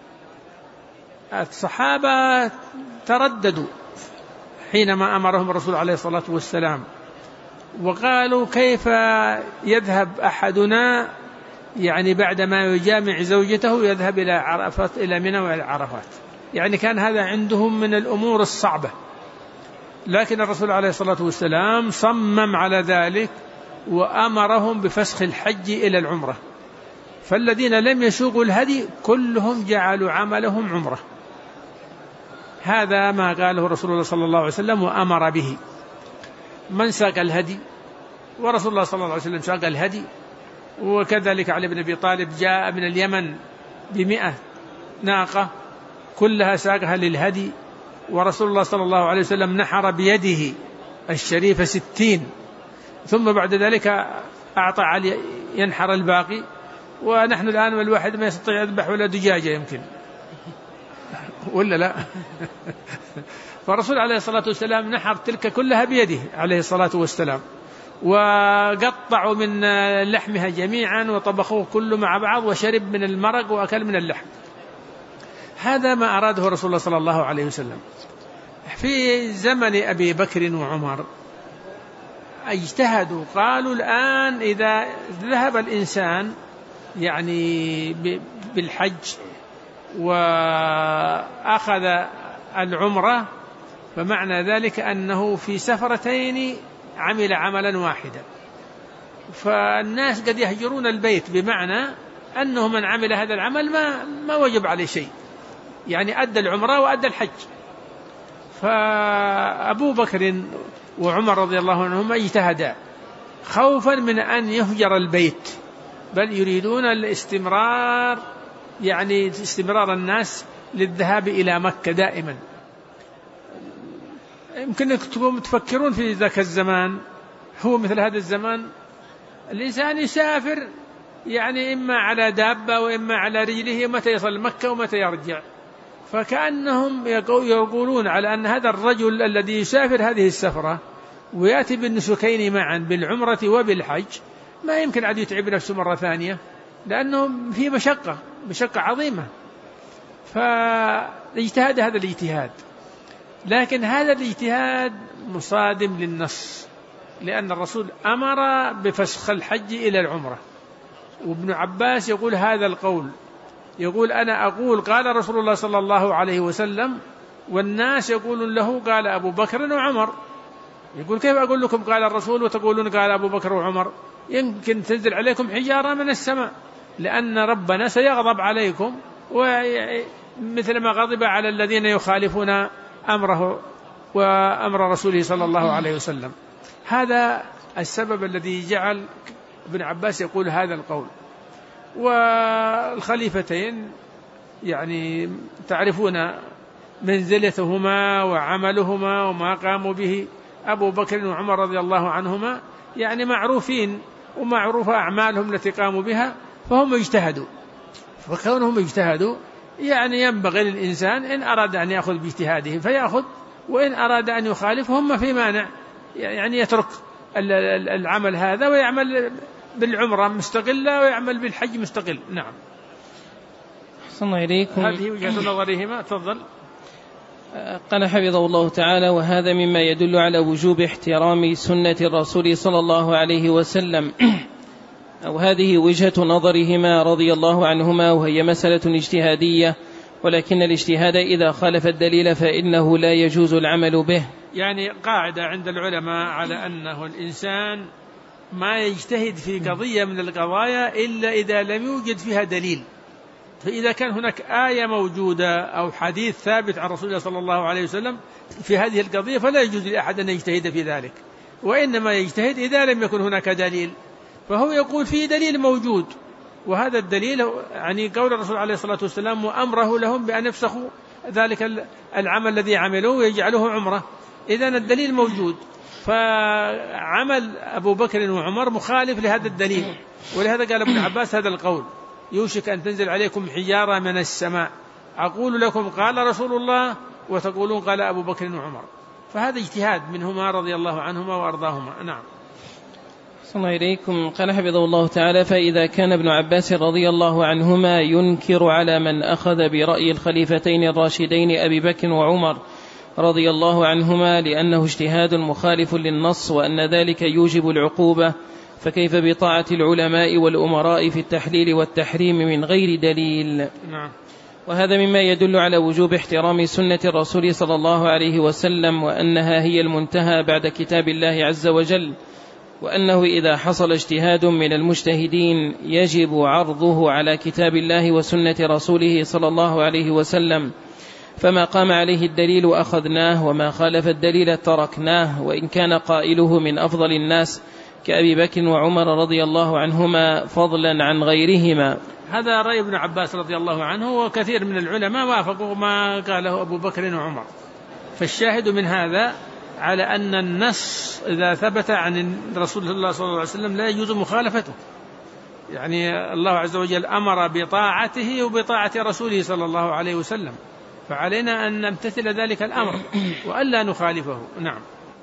الصحابة ترددوا حينما أمرهم الرسول عليه الصلاة والسلام وقالوا كيف يذهب أحدنا يعني بعدما يجامع زوجته يذهب إلى عرفات إلى منى وإلى عرفات، يعني كان هذا عندهم من الأمور الصعبة، لكن الرسول عليه الصلاة والسلام صمم على ذلك وأمرهم بفسخ الحج إلى العمرة، فالذين لم يسوقوا الهدي كلهم جعلوا عملهم عمرة. هذا ما قاله رسول الله صلى الله عليه وسلم وأمر به. من ساق الهدي، ورسول الله صلى الله عليه وسلم ساق الهدي، وكذلك علي بن أبي طالب جاء من اليمن ب100 ناقة كلها ساقها للهدي، ورسول الله صلى الله عليه وسلم نحر بيده الشريفة 60، ثم بعد ذلك أعطى علي ينحر الباقي، ونحن الآن الواحد ما يستطيع يذبح ولا دجاجة يمكن ولا لا فالرسول عليه الصلاة والسلام نحر تلك كلها بيده عليه الصلاة والسلام، وقطعوا من لحمها جميعا وطبخوه كله مع بعض وشرب من المرق وأكل من اللحم. هذا ما أراده رسول الله صلى الله عليه وسلم. في زمن أبي بكر وعمر اجتهدوا، قالوا الآن إذا ذهب الإنسان يعني بالحج وأخذ العمرة فمعنى ذلك أنه في سفرتين عمل عملا واحدا، فالناس قد يهجرون البيت، بمعنى أنه من عمل هذا العمل ما وجب عليه شيء، يعني أدى العمرة وأدى الحج. فأبو بكر وعمر رضي الله عنهما اجتهدا خوفا من أن يهجر البيت، بل يريدون الاستمرار، يعني استمرار الناس للذهاب إلى مكة دائما. يمكن أنكم تفكرون في ذاك الزمان، هو مثل هذا الزمان الإنسان يسافر يعني إما على دابة وإما على رجله، متى يصل مكة ومتى يرجع، فكأنهم يقولون على أن هذا الرجل الذي يسافر هذه السفرة ويأتي بالنسكين معا بالعمرة وبالحج ما يمكن عاد يتعب نفسه مرة ثانية، لأنه في مشقة عظيمة. فاجتهاد هذا الاجتهاد، لكن هذا الاجتهاد مصادم للنص، لأن الرسول أمر بفسخ الحج إلى العمرة، وابن عباس يقول هذا القول، يقول أنا أقول قال رسول الله صلى الله عليه وسلم، والناس يقولون له قال أبو بكر وعمر. يقول كيف أقول لكم قال الرسول وتقولون قال أبو بكر وعمر؟ يمكن تنزل عليكم حجارة من السماء، لأن ربنا سيغضب عليكم مثل ما غضب على الذين يخالفون أمره وأمر رسوله صلى الله عليه وسلم. هذا السبب الذي جعل ابن عباس يقول هذا القول. والخليفتين يعني تعرفون منزلتهما وعملهما وما قاموا به. أبو بكر وعمر رضي الله عنهما يعني معروفين ومعروف أعمالهم التي قاموا بها، فهم اجتهدوا، فكونهم اجتهدوا يعني ينبغي للإنسان إن أراد أن يأخذ باجتهاده فيأخذ، وإن أراد أن يخالف هم في مانع، يعني يترك العمل هذا ويعمل بالعمرة مستقلة ويعمل بالحج مستقل. نعم. صلى إليكم. هذه وجهة نظرهما. تفضل. قال حفظه الله تعالى: وهذا مما يدل على وجوب احترام سنة الرسول صلى الله عليه وسلم، أو هذه وجهة نظرهما رضي الله عنهما، وهي مسألة اجتهادية، ولكن الاجتهاد إذا خالف الدليل فإنه لا يجوز العمل به. يعني قاعدة عند العلماء على أنه الإنسان ما يجتهد في قضية من القضايا إلا إذا لم يوجد فيها دليل. فإذا كان هناك آية موجودة أو حديث ثابت عن رسول الله صلى الله عليه وسلم في هذه القضية فلا يجوز لأحد أن يجتهد في ذلك، وإنما يجتهد إذا لم يكن هناك دليل. فهو يقول فيه دليل موجود، وهذا الدليل يعني قول الرسول عليه الصلاة والسلام وأمره لهم بأن يفسخوا ذلك العمل الذي عملوه ويجعلوه عمرة. إذن الدليل موجود، فعمل أبو بكر وعمر مخالف لهذا الدليل، ولهذا قال ابن عباس هذا القول: يوشك أن تنزل عليكم حجارة من السماء أقول لكم قال رسول الله وتقولون قال أبو بكر وعمر. فهذا اجتهاد منهما رضي الله عنهما وأرضاهما. نعم. صلى الله إليكم. قال حفظه الله تعالى: فإذا كان ابن عباس رضي الله عنهما ينكر على من أخذ برأي الخليفتين الراشدين أبي بكر وعمر رضي الله عنهما لأنه اجتهاد مخالف للنص وأن ذلك يوجب العقوبة، فكيف بطاعة العلماء والأمراء في التحليل والتحريم من غير دليل؟ نعم. وهذا مما يدل على وجوب احترام سنة الرسول صلى الله عليه وسلم، وأنها هي المنتهى بعد كتاب الله عز وجل، وأنه إذا حصل اجتهاد من المجتهدين يجب عرضه على كتاب الله وسنة رسوله صلى الله عليه وسلم، فما قام عليه الدليل أخذناه وما خالف الدليل تركناه، وإن كان قائله من أفضل الناس كأبي بكر وعمر رضي الله عنهما فضلا عن غيرهما. هذا رأي ابن عباس رضي الله عنه، وكثير من العلماء وافقوا ما قاله أبو بكر وعمر. فالشاهد من هذا على أن النص إذا ثبت عن رسول الله صلى الله عليه وسلم لا يجوز مخالفته. يعني الله عز وجل أمر بطاعته وبطاعة رسوله صلى الله عليه وسلم، فعلينا أن نمتثل ذلك الأمر وألا نخالفه. نعم.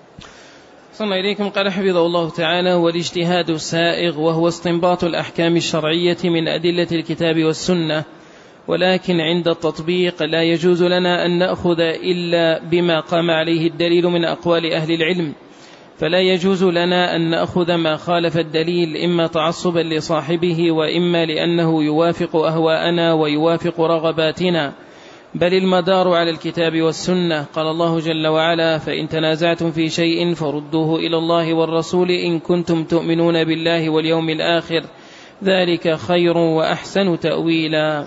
صلى إليكم. قال حفظه الله تعالى: والاجتهاد سائغ، وهو استنباط الأحكام الشرعية من أدلة الكتاب والسنة، ولكن عند التطبيق لا يجوز لنا أن نأخذ إلا بما قام عليه الدليل من أقوال أهل العلم، فلا يجوز لنا أن نأخذ ما خالف الدليل إما تعصبا لصاحبه وإما لأنه يوافق أهواءنا ويوافق رغباتنا، بل المدار على الكتاب والسنة. قال الله جل وعلا: فإن تنازعتم في شيء فردوه إلى الله والرسول إن كنتم تؤمنون بالله واليوم الآخر، ذلك خير وأحسن تأويلا.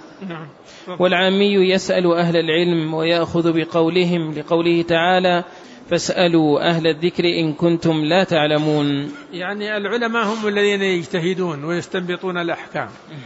والعامي يسأل أهل العلم ويأخذ بقولهم، لقوله تعالى: فاسألوا أهل الذكر إن كنتم لا تعلمون. يعني العلماء هم الذين يجتهدون ويستنبطون الأحكام،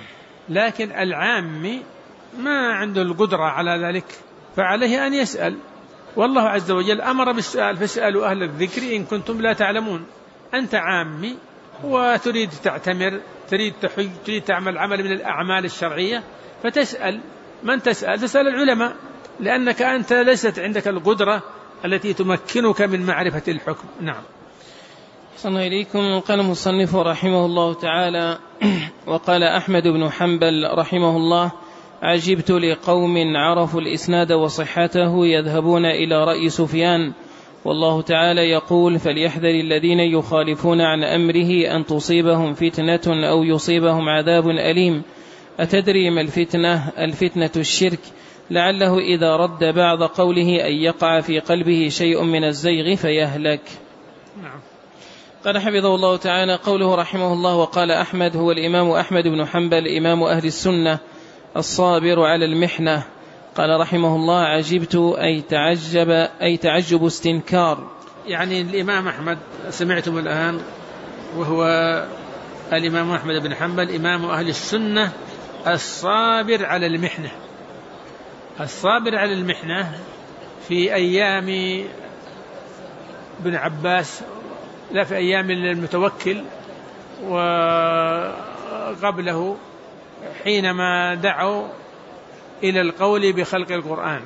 لكن العامي ما عنده القدرة على ذلك، فعليه أن يسأل، والله عز وجل أمر بالسؤال: فاسألوا أهل الذكر إن كنتم لا تعلمون. أنت عامي وتريد تعتمر، تريد تحج، تريد تعمل عمل من الأعمال الشرعية، فتسأل من تسأل؟ تسأل العلماء، لأنك أنت ليست عندك القدرة التي تمكنك من معرفة الحكم. نعم. صلى إليكم. قال المصنف رحمه الله تعالى: وقال أحمد بن حنبل رحمه الله: عجبت لقوم عرفوا الإسناد وصحته يذهبون إلى رأي سفيان، والله تعالى يقول: فليحذر الذين يخالفون عن أمره أن تصيبهم فتنة أو يصيبهم عذاب أليم. أتدري ما الفتنة؟ الفتنة الشرك، لعله إذا رد بعض قوله أن يقع في قلبه شيء من الزيغ فيهلك. نعم. قال حفظه الله تعالى: قوله رحمه الله: وقال أحمد، هو الإمام أحمد بن حنبل إمام أهل السنة الصابر على المحنة. قال رحمه الله: عجبت أي تعجب استنكار. يعني الإمام أحمد سمعتم الآن وهو الإمام أحمد بن حنبل إمام أهل السنة الصابر على المحنة، الصابر على المحنة في أيام ابن عباس، لا في أيام المتوكل وقبله حينما دعوا إلى القول بخلق القرآن.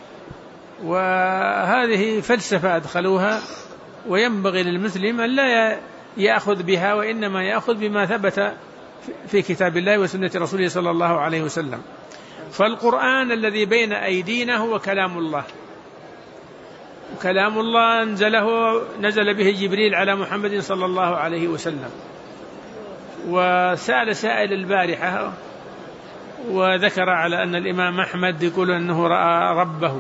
وهذه فلسفة أدخلوها، وينبغي للمسلم أن لا يأخذ بها، وإنما يأخذ بما ثبت في كتاب الله وسنة رسوله صلى الله عليه وسلم. فالقرآن الذي بين أيدينا هو كلام الله، كلام الله نزل به جبريل على محمد صلى الله عليه وسلم. وسأل سائل البارحة وذكر على أن الإمام أحمد يقول أنه رأى ربه،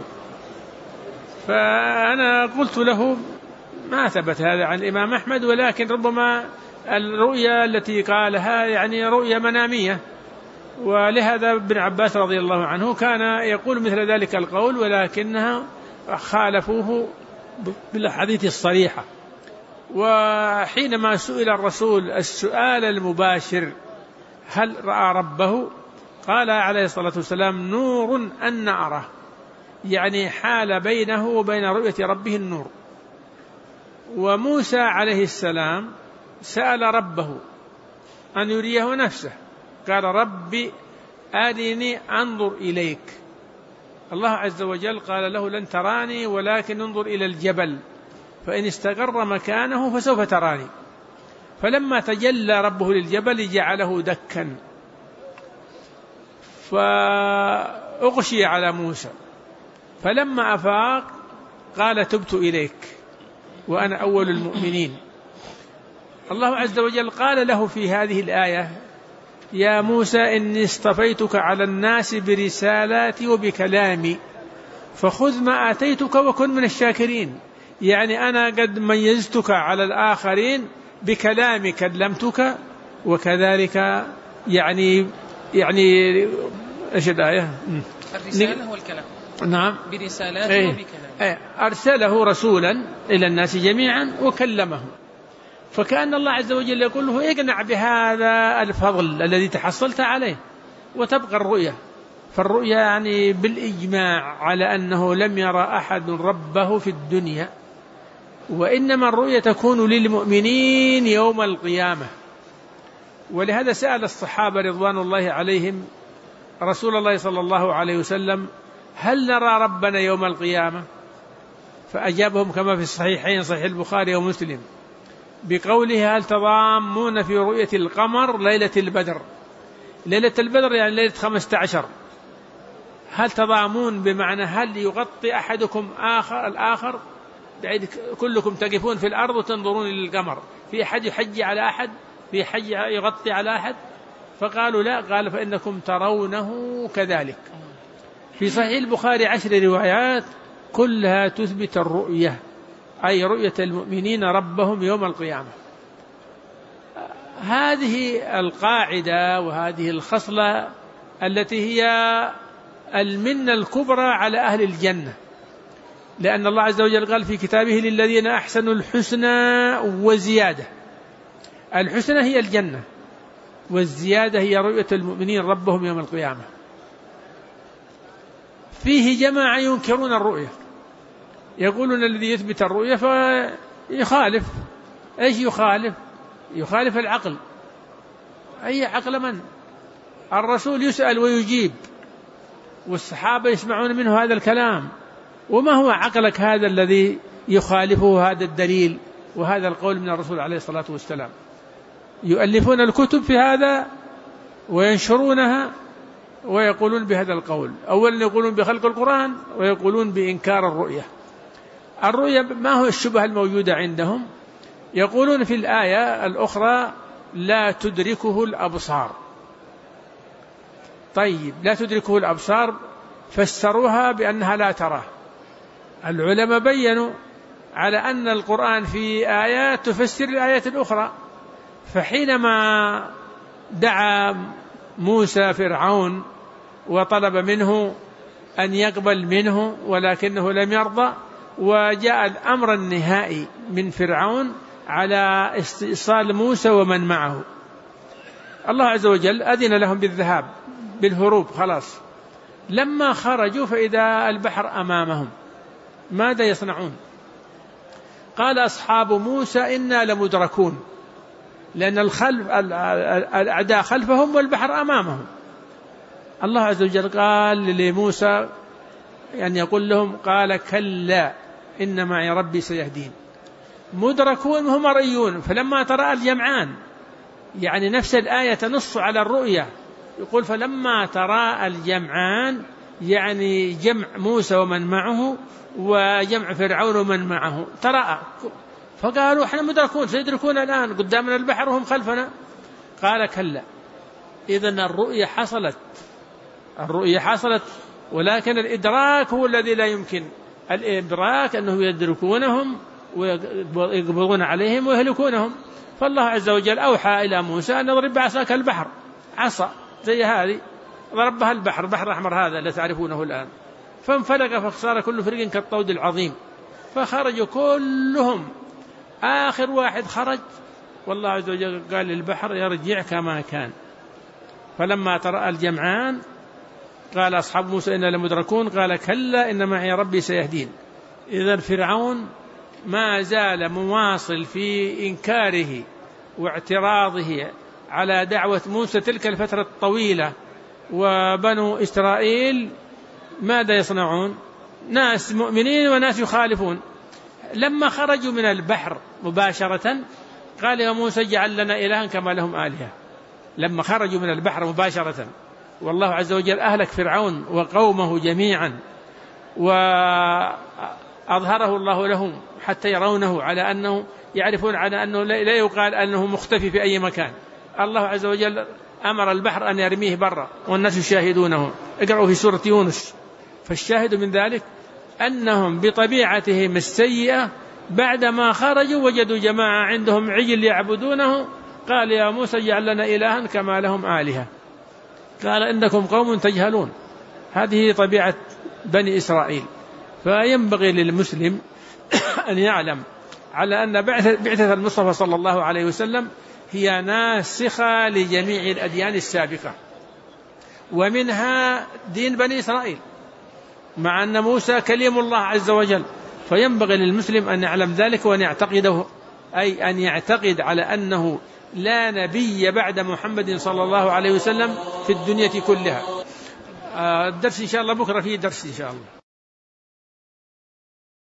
فأنا قلت له ما ثبت هذا عن الإمام أحمد، ولكن ربما الرؤيا التي قالها يعني رؤيا منامية، ولهذا ابن عباس رضي الله عنه كان يقول مثل ذلك القول، ولكنها خالفوه بالحديث الصريحة. وحينما سئل الرسول السؤال المباشر هل رأى ربه، قال عليه الصلاة والسلام نور أن أراه، يعني حال بينه وبين رؤية ربه النور. وموسى عليه السلام سأل ربه أن يريه نفسه، قال ربي أرني أنظر إليك. الله عز وجل قال له لن تراني ولكن انظر إلى الجبل فإن استقر مكانه فسوف تراني. فلما تجلى ربه للجبل جعله دكا، فأغشي على موسى، فلما أفاق قال تبت إليك وأنا أول المؤمنين. الله عز وجل قال له في هذه الآية يا موسى إني اصطفيتك على الناس برسالاتي وبكلامي فخذ ما آتيتك وكن من الشاكرين، يعني أنا قد ميزتك على الآخرين بكلامي كلمتك، وكذلك يعني إيش الآية؟ الرسالة والكلام. نعم، برسالاته وبكلامه. أرسله رسولا إلى الناس جميعا وكلمهم. فكأن الله عز وجل يقول له اقنع بهذا الفضل الذي تحصلت عليه وتبقى الرؤية. فالرؤية يعني بالإجماع على أنه لم يرى أحد ربه في الدنيا، وإنما الرؤية تكون للمؤمنين يوم القيامة. ولهذا سأل الصحابة رضوان الله عليهم رسول الله صلى الله عليه وسلم هل نرى ربنا يوم القيامة؟ فأجابهم كما في الصحيحين صحيح البخاري ومسلم بقوله هل تضامون في رؤية القمر ليلة البدر؟ ليلة البدر يعني ليلة 15. هل تضامون بمعنى هل يغطي أحدكم الآخر، بعد كلكم تقفون في الأرض وتنظرون للقمر، في أحد يحجي على أحد، في حج يغطي على أحد؟ فقالوا لا، قال فإنكم ترونه كذلك. في صحيح البخاري 10 روايات كلها تثبت الرؤية، أي رؤية المؤمنين ربهم يوم القيامة. هذه القاعدة وهذه الخصلة التي هي المنة الكبرى على أهل الجنة، لأن الله عز وجل قال في كتابه للذين أحسنوا الحسنى وزيادة. الحسنى هي الجنة، والزيادة هي رؤية المؤمنين ربهم يوم القيامة. فيه جماعة ينكرون الرؤية، يقولون الذي يثبت الرؤية فيخالف. إيش يخالف؟ يخالف العقل. أي عقل من؟ الرسول يسأل ويجيب، والصحابة يسمعون منه هذا الكلام. وما هو عقلك هذا الذي يخالفه هذا الدليل وهذا القول من الرسول عليه الصلاة والسلام؟ يؤلفون الكتب في هذا وينشرونها ويقولون بهذا القول. أولا يقولون بخلق القرآن، ويقولون بإنكار الرؤية. الرؤية ما هو الشبهة الموجودة عندهم؟ يقولون في الآية الأخرى لا تدركه الأبصار. طيب، لا تدركه الأبصار فسروها بأنها لا تراه. العلماء بيّنوا على أن القرآن في آيات تفسر الآيات الأخرى. فحينما دعا موسى فرعون وطلب منه أن يقبل منه ولكنه لم يرضى، وجاء الأمر النهائي من فرعون على استئصال موسى ومن معه. الله عز وجل أذن لهم بالذهاب بالهروب خلاص. لما خرجوا فإذا البحر أمامهم، ماذا يصنعون؟ قال أصحاب موسى إنا لمدركون، لأن الأعداء خلفهم والبحر أمامهم. الله عز وجل قال لموسى أن يقول لهم، قال كلا إن معي ربي سيهدين. مدركون هم مرئيون. فلما ترى الجمعان، يعني نفس الآية تنص على الرؤية، يقول فلما ترى الجمعان، يعني جمع موسى ومن معه وجمع فرعون ومن معه تراءى، فقالوا احنا مدركون سيدركون الآن قدامنا البحر وهم خلفنا. قال كلا. إذن الرؤية حصلت، ولكن الإدراك هو الذي لا يمكن. الإدراك أنه يدركونهم ويقبضون عليهم ويهلكونهم. فالله عز وجل أوحى إلى موسى أن يضرب بعصاك البحر، عصا زي هذه ضربها البحر، بحر الأحمر هذا الذي تعرفونه الآن، فانفلق فصار كل فريق كالطود العظيم. فخرجوا كلهم، آخر واحد خرج والله عز وجل قال للبحر يرجع كما كان. فلما ترى الجمعان قال أصحاب موسى إنا لمدركون، قال كلا إن معي ربي سيهدين. إذن فرعون ما زال مواصل في إنكاره واعتراضه على دعوة موسى تلك الفترة الطويلة. وبنو إسرائيل ماذا يصنعون؟ ناس مؤمنين وناس يخالفون. لما خرجوا من البحر مباشرة قال يا موسى اجعل لنا إلها كما لهم آلهة. لما خرجوا من البحر مباشرة، والله عز وجل أهلك فرعون وقومه جميعا، وأظهره الله لهم حتى يرونه على أنه يعرفون على أنه لا يقال أنه مختفي في أي مكان. الله عز وجل أمر البحر أن يرميه برا والناس يشاهدونه. اقرأوا في سورة يونس. فالشاهد من ذلك أنهم بطبيعتهم السيئة بعدما خرجوا وجدوا جماعة عندهم عجل يعبدونه، قال يا موسى اجعل لنا إلها كما لهم آلهة. قال إنكم قوم تجهلون. هذه طبيعة بني إسرائيل. فينبغي للمسلم أن يعلم على أن بعثة المصطفى صلى الله عليه وسلم هي ناسخة لجميع الأديان السابقة، ومنها دين بني إسرائيل، مع أن موسى كليم الله عز وجل. فينبغي للمسلم أن يعلم ذلك وأن يعتقده، أي أن يعتقد على أنه لا نبي بعد محمد صلى الله عليه وسلم في الدنيا كلها. الدرس إن شاء الله بكرة فيه درس إن شاء الله.